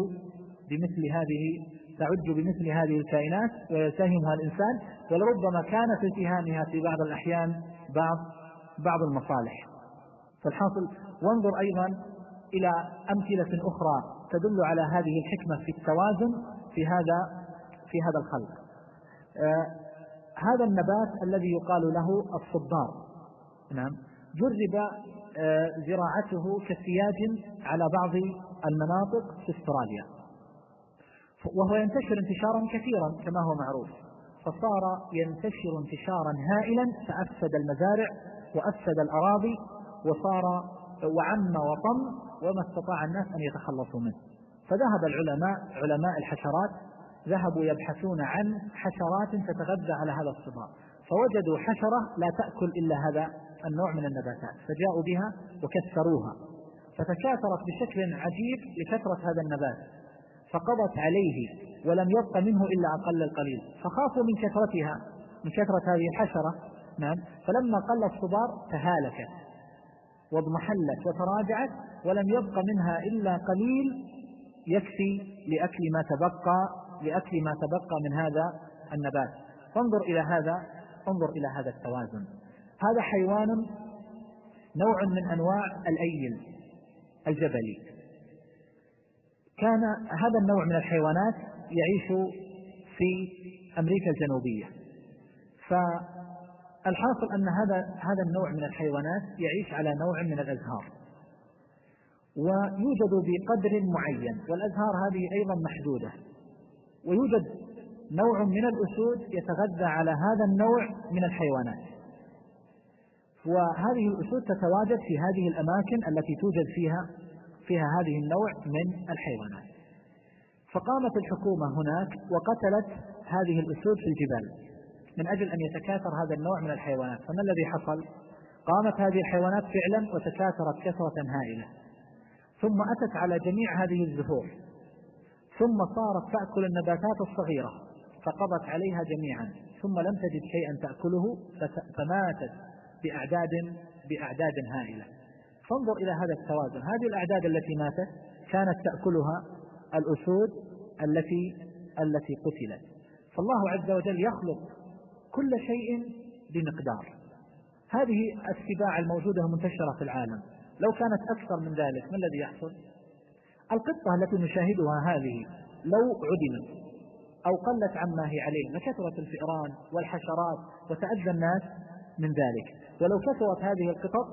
بمثل هذه الكائنات ويلتهمها الإنسان، ولربما كانت التهامها في بعض الأحيان بعض المصالح. فالحاصل، وانظر أيضا إلى أمثلة أخرى تدل على هذه الحكمة في التوازن في هذا الخلق. هذا النبات الذي يقال له الصبار، نعم، جرب زراعته كسياج على بعض المناطق في استراليا، وهو ينتشر انتشارا كثيرا كما هو معروف، فصار ينتشر انتشارا هائلا، فأفسد المزارع وأفسد الأراضي وعم وطم، وما استطاع الناس أن يتخلصوا منه. فذهب علماء الحشرات ذهبوا يبحثون عن حشرات تتغذى على هذا الصبار، فوجدوا حشرة لا تأكل إلا هذا النوع من النباتات، فجاءوا بها وكسروها، فتكاثرت بشكل عجيب لكثرة هذا النبات، فقضت عليه ولم يبق منه إلا أقل القليل، فخافوا من كثرتها، من كثرة هذه الحشرة. نعم. فلما قل الصبار تهالكت واضمحلت وتراجعت، ولم يبق منها إلا قليل يكفي لأكل ما تبقى من هذا النبات. فانظر إلى هذا التوازن. هذا حيوان نوع من أنواع الأيل الجبلي. كان هذا النوع من الحيوانات يعيش في أمريكا الجنوبية. فالحاصل أن هذا النوع من الحيوانات يعيش على نوع من الأزهار، ويوجد بقدر معين، والأزهار هذه أيضا محدودة. ويوجد نوع من الأسود يتغذى على هذا النوع من الحيوانات، وهذه الأسود تتواجد في هذه الأماكن التي توجد فيها هذه النوع من الحيوانات. فقامت الحكومة هناك وقتلت هذه الأسود في الجبال من أجل أن يتكاثر هذا النوع من الحيوانات. فما الذي حصل؟ قامت هذه الحيوانات فعلا وتكاثرت كثرة هائلة، ثم أتت على جميع هذه الزهور، ثم صارت تأكل النباتات الصغيرة فقضت عليها جميعا، ثم لم تجد شيئا تأكله فماتت بأعداد هائلة. فانظر إلى هذا التوازن. هذه الأعداد التي ماتت كانت تأكلها الأسود التي قتلت. فالله عز وجل يخلق كل شيء بمقدار. هذه السباع الموجودة منتشرة في العالم، لو كانت أكثر من ذلك ما الذي يحصل؟ القطة التي نشاهدها هذه لو عدمت أو قلت عما هي عليه لكثرت الفئران والحشرات وتأذى الناس من ذلك. ولو كثرت هذه القطط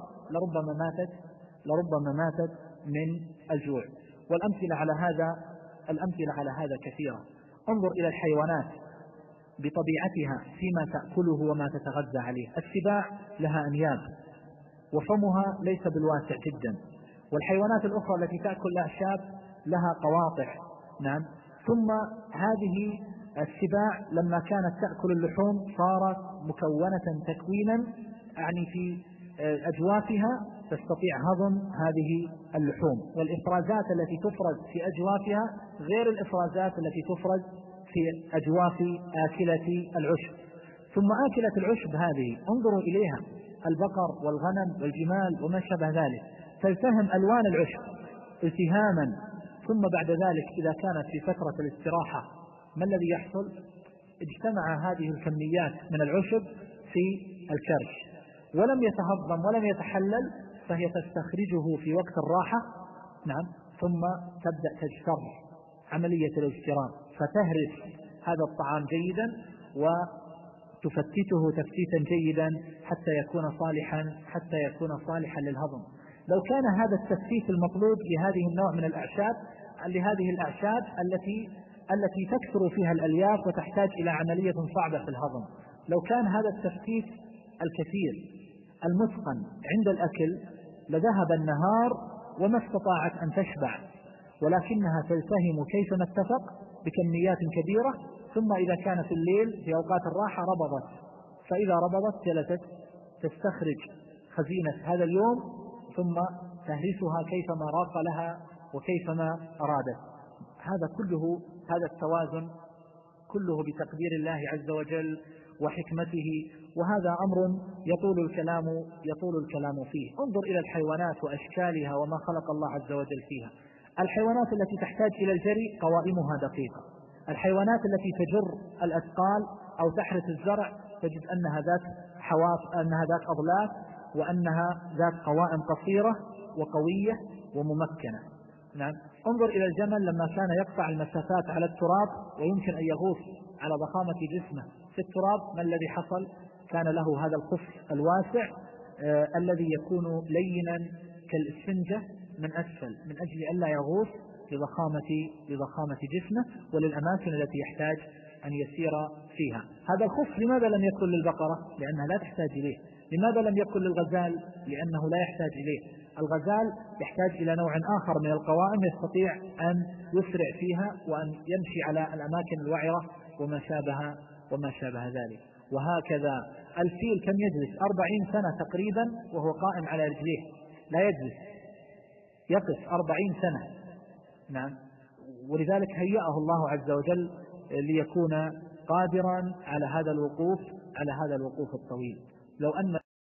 لربما ماتت من الجوع. والأمثلة على هذا كثيرة. انظر إلى الحيوانات بطبيعتها فيما تأكله وما تتغذى عليه. السباع لها أنياب وفمها ليس بالواسع جدا، والحيوانات الأخرى التي تأكل الأعشاب لها قواطع. نعم. ثم هذه السباع لما كانت تأكل اللحوم صارت مكونة تكوينا، يعني في أجوافها تستطيع هضم هذه اللحوم، والإفرازات التي تفرز في أجوافها غير الإفرازات التي تفرز في أجواف آكلة العشب. ثم آكلة العشب هذه انظروا إليها، البقر والغنم والجمال وما شابه ذلك، تلتهم ألوان العشب التهاما. ثم بعد ذلك إذا كانت في فترة الاستراحة ما الذي يحصل؟ اجتمع هذه الكميات من العشب في الكرش ولم يتهضم ولم يتحلل، فهي تستخرجه في وقت الراحة. نعم. ثم تبدأ تجتر عملية الاجترام، فتهرس هذا الطعام جيدا وتفتته تفتيتا جيدا حتى يكون صالحا للهضم. لو كان هذا التفتيت المطلوب لهذه النوع من الأعشاب التي تكثر فيها الألياف وتحتاج إلى عملية صعبة في الهضم، لو كان هذا التفتيت الكثير المتقن عند الأكل لذهب النهار وما استطاعت أن تشبع، ولكنها تلتهم كيفما اتفق بكميات كبيرة. ثم إذا كان في الليل في أوقات الراحة ربضت، فإذا ربضت جلست تستخرج خزينة هذا اليوم ثم تهرسها كيفما راق لها وكيفما أرادت. هذا التوازن كله بتقدير الله عز وجل وحكمته، وهذا أمر يطول الكلام فيه. انظر إلى الحيوانات وأشكالها وما خلق الله عز وجل فيها. الحيوانات التي تحتاج إلى الجري قوائمها دقيقة. الحيوانات التي تجر الأثقال أو تحرث الزرع تجد أنها ذات أضلاف وأنها ذات قوائم قصيرة وقوية وممكنة. نعم. انظر إلى الجمل لما كان يقطع المسافات على التراب ويمكن أن يغوص على ضخامة جسمه في التراب، ما الذي حصل؟ كان له هذا الخف الواسع الذي يكون لينا كالإسفنجة من أسفل من أجل أن لا يغوص لضخامة جسمه وللأماكن التي يحتاج أن يسير فيها. هذا الخف لماذا لم يكن للبقرة؟ لأنها لا تحتاج إليه. لماذا لم يكن للغزال؟ لأنه لا يحتاج إليه. الغزال يحتاج إلى نوع آخر من القوائم يستطيع أن يسرع فيها وأن يمشي على الأماكن الوعرة وما شابه ذلك. وهكذا الفيل كم يجلس 40 سنة تقريبا وهو قائم على رجليه، لا يجلس، يقف 40 سنة. نعم. ولذلك هيأه الله عز وجل ليكون قادرا على هذا الوقوف الطويل. لو أن